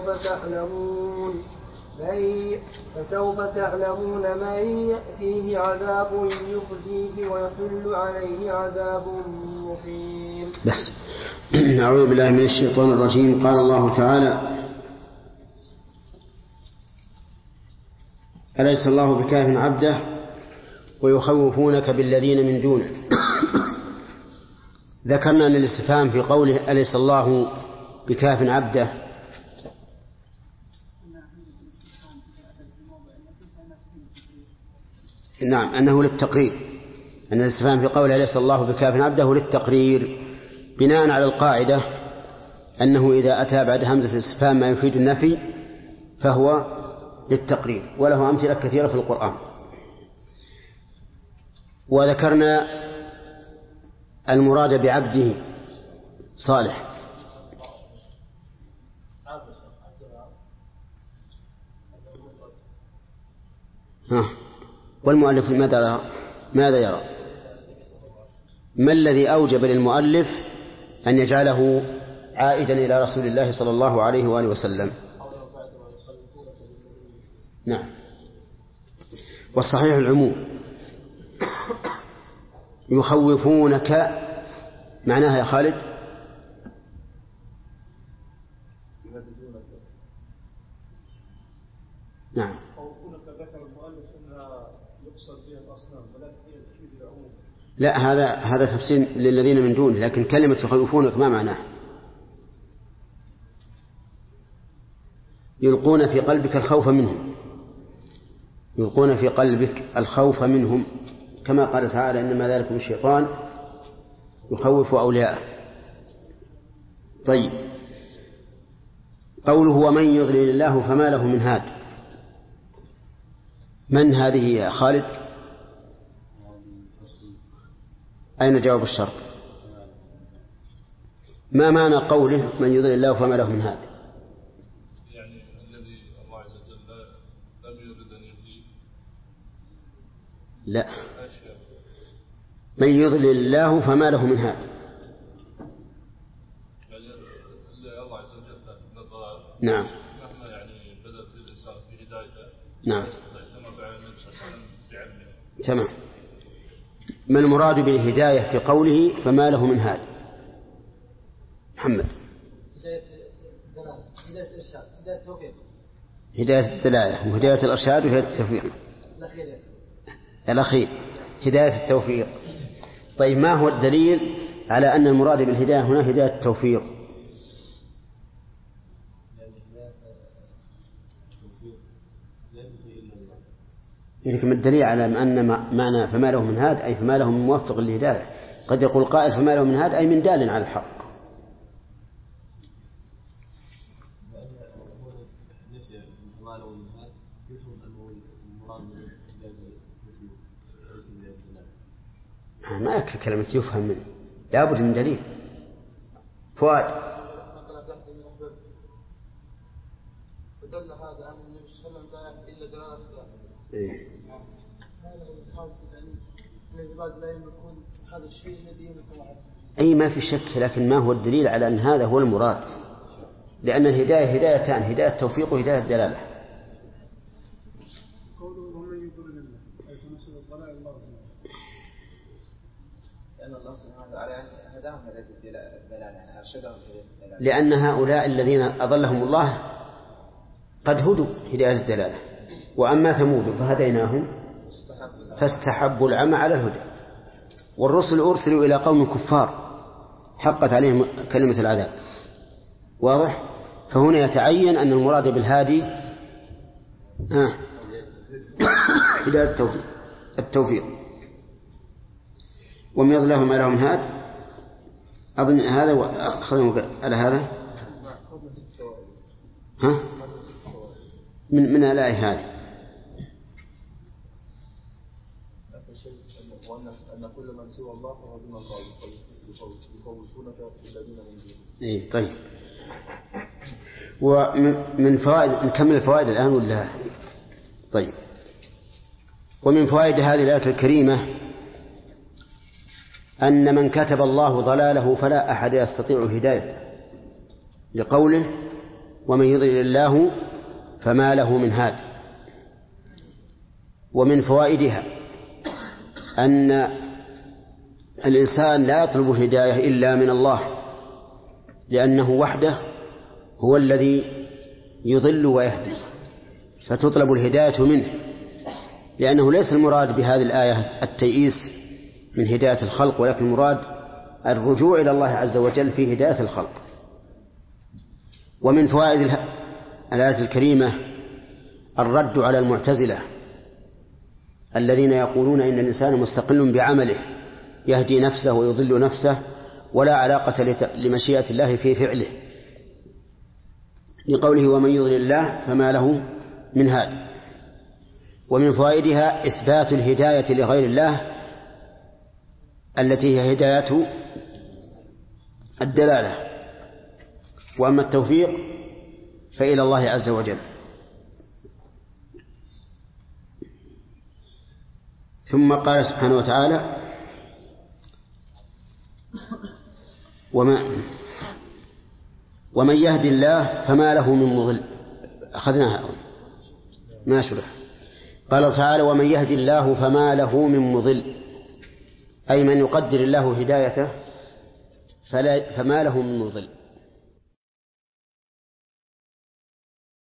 فسوف تعلمون من يأتيه عذاب يخزيه ويحل عليه عذاب مقيم. بس أعوذ بالله من الشيطان الرجيم. قال الله تعالى: أليس الله بكاف عبده ويخوفونك بالذين من دونه. ذكرنا أن الاستفهام في قوله أليس الله بكاف عبده نعم أنه للتقرير، أن الاستفهام في قوله أليس الله بكاف عبده للتقرير، بناء على القاعدة أنه إذا أتى بعد همزة الاستفهام ما يفيد النفي فهو للتقرير، وله أمثلة كثيرة في القرآن. وذكرنا المراد بعبده صالح. والمؤلف ماذا يرى؟ ما الذي أوجب للمؤلف أن يجعله عائدا إلى رسول الله صلى الله عليه وآله وسلم؟ نعم. والصحيح العموم. يخوفونك معناها يا خالد؟ نعم. خوفونك ذكر المؤلف أنها يقصد بها الأصنام ولكن هي تفيد العموم. لا، هذا تفسير للذين من دونه، لكن كلمة يخوفونك ما معناها؟ يلقون في قلبك الخوف منهم، يلقون في قلبك الخوف منهم، كما قال تعالى: إنما ذلكم الشيطان يخوف أولياءه. طيب، قوله ومن يضلل الله فما له من هاد، من هذه يا خالد؟ أين جواب الشرط؟ ما معنى قوله من يضلل الله فما له من هاد؟ يعني الذي الله عز وجل لم يرد أن يهديه. لا، من يضلل الله فما له من هاد، يعني الله عز وجل من الضلال. نعم. مهما يعني بدأت الإنسان في هدايته. نعم. كما فعل النبي صلى الله عليه وسلم بعلمه. تمام. ما المراد بالهداية في قوله فما له من هاد؟ محمد. هداية الدلالة وهداية الإرشاد وهداية التوفيق. الأخير هداية التوفيق. طيب ما هو الدليل على أن المراد بالهداية هنا هداية التوفيق؟ لكن الدليل على أن معنى فما له من هاد أي فما له من موفق للهداية. قد يقول قائل فما له من هاد أي من دال على الحق. ما يكفي كلمة يفهم منه، لابد من دليل. فؤاد. ودل هذا عن النبي صلى الله عليه وسلم لا إلا دلالة هذا الشيء الذي أي ما في شك، لكن ما هو الدليل على أن هذا هو المراد؟ لأن الهداية هدايتان، هداية التوفيق وهداية الدلالة. الله سبحانه وتعالى هداهم هداية الدلالة يعني أرشدهم الدلالة. لأن هؤلاء الذين أضلهم الله قد هدوا هداية الدلالة، وأما ثمود فهديناهم فاستحبوا العمى على الهدى. والرسل أرسلوا إلى قوم كفار حقت عليهم كلمة العذاب. واضح؟ فهنا يتعين أن المراد بالهادي هداية التوفيق. ومن يضلهم ما لهم هاد. أظن هذا وأخذهم على هذا من الآية هذه. أن كل من سوى الله فهو دون الله يخوفونك الذين من دونه. إيه طيب. ومن فوائد نكمل الفوائد الآن ولا؟ طيب. ومن فوائد هذه الآية الكريمة أن من كتب الله ضلاله فلا أحد يستطيع هدايته، لقوله ومن يضلل الله فما له من هاد. ومن فوائدها أن الإنسان لا يطلب الهداية إلا من الله، لأنه وحده هو الذي يضل ويهدي، فتطلب الهداية منه، لأنه ليس المراد بهذه الآية التيئيس من هداية الخلق، ولكن المراد الرجوع إلى الله عز وجل في هداية الخلق. ومن فوائد الآية الكريمة الرد على المعتزلة الذين يقولون إن الإنسان مستقل بعمله يهدي نفسه ويضل نفسه ولا علاقة لمشيئة الله في فعله، لقوله ومن يضلل الله فما له من هاد. ومن فوائدها إثبات الهداية لغير الله التي هي هداية الدلالة، وأما التوفيق فإلى الله عز وجل. ثم قال سبحانه وتعالى ومن يهد الله فما له من مضل. أخذناها ما شرح. قال تعالى ومن يهد الله فما له من مضل، أي من يقدر الله هدايته فما له من مضل.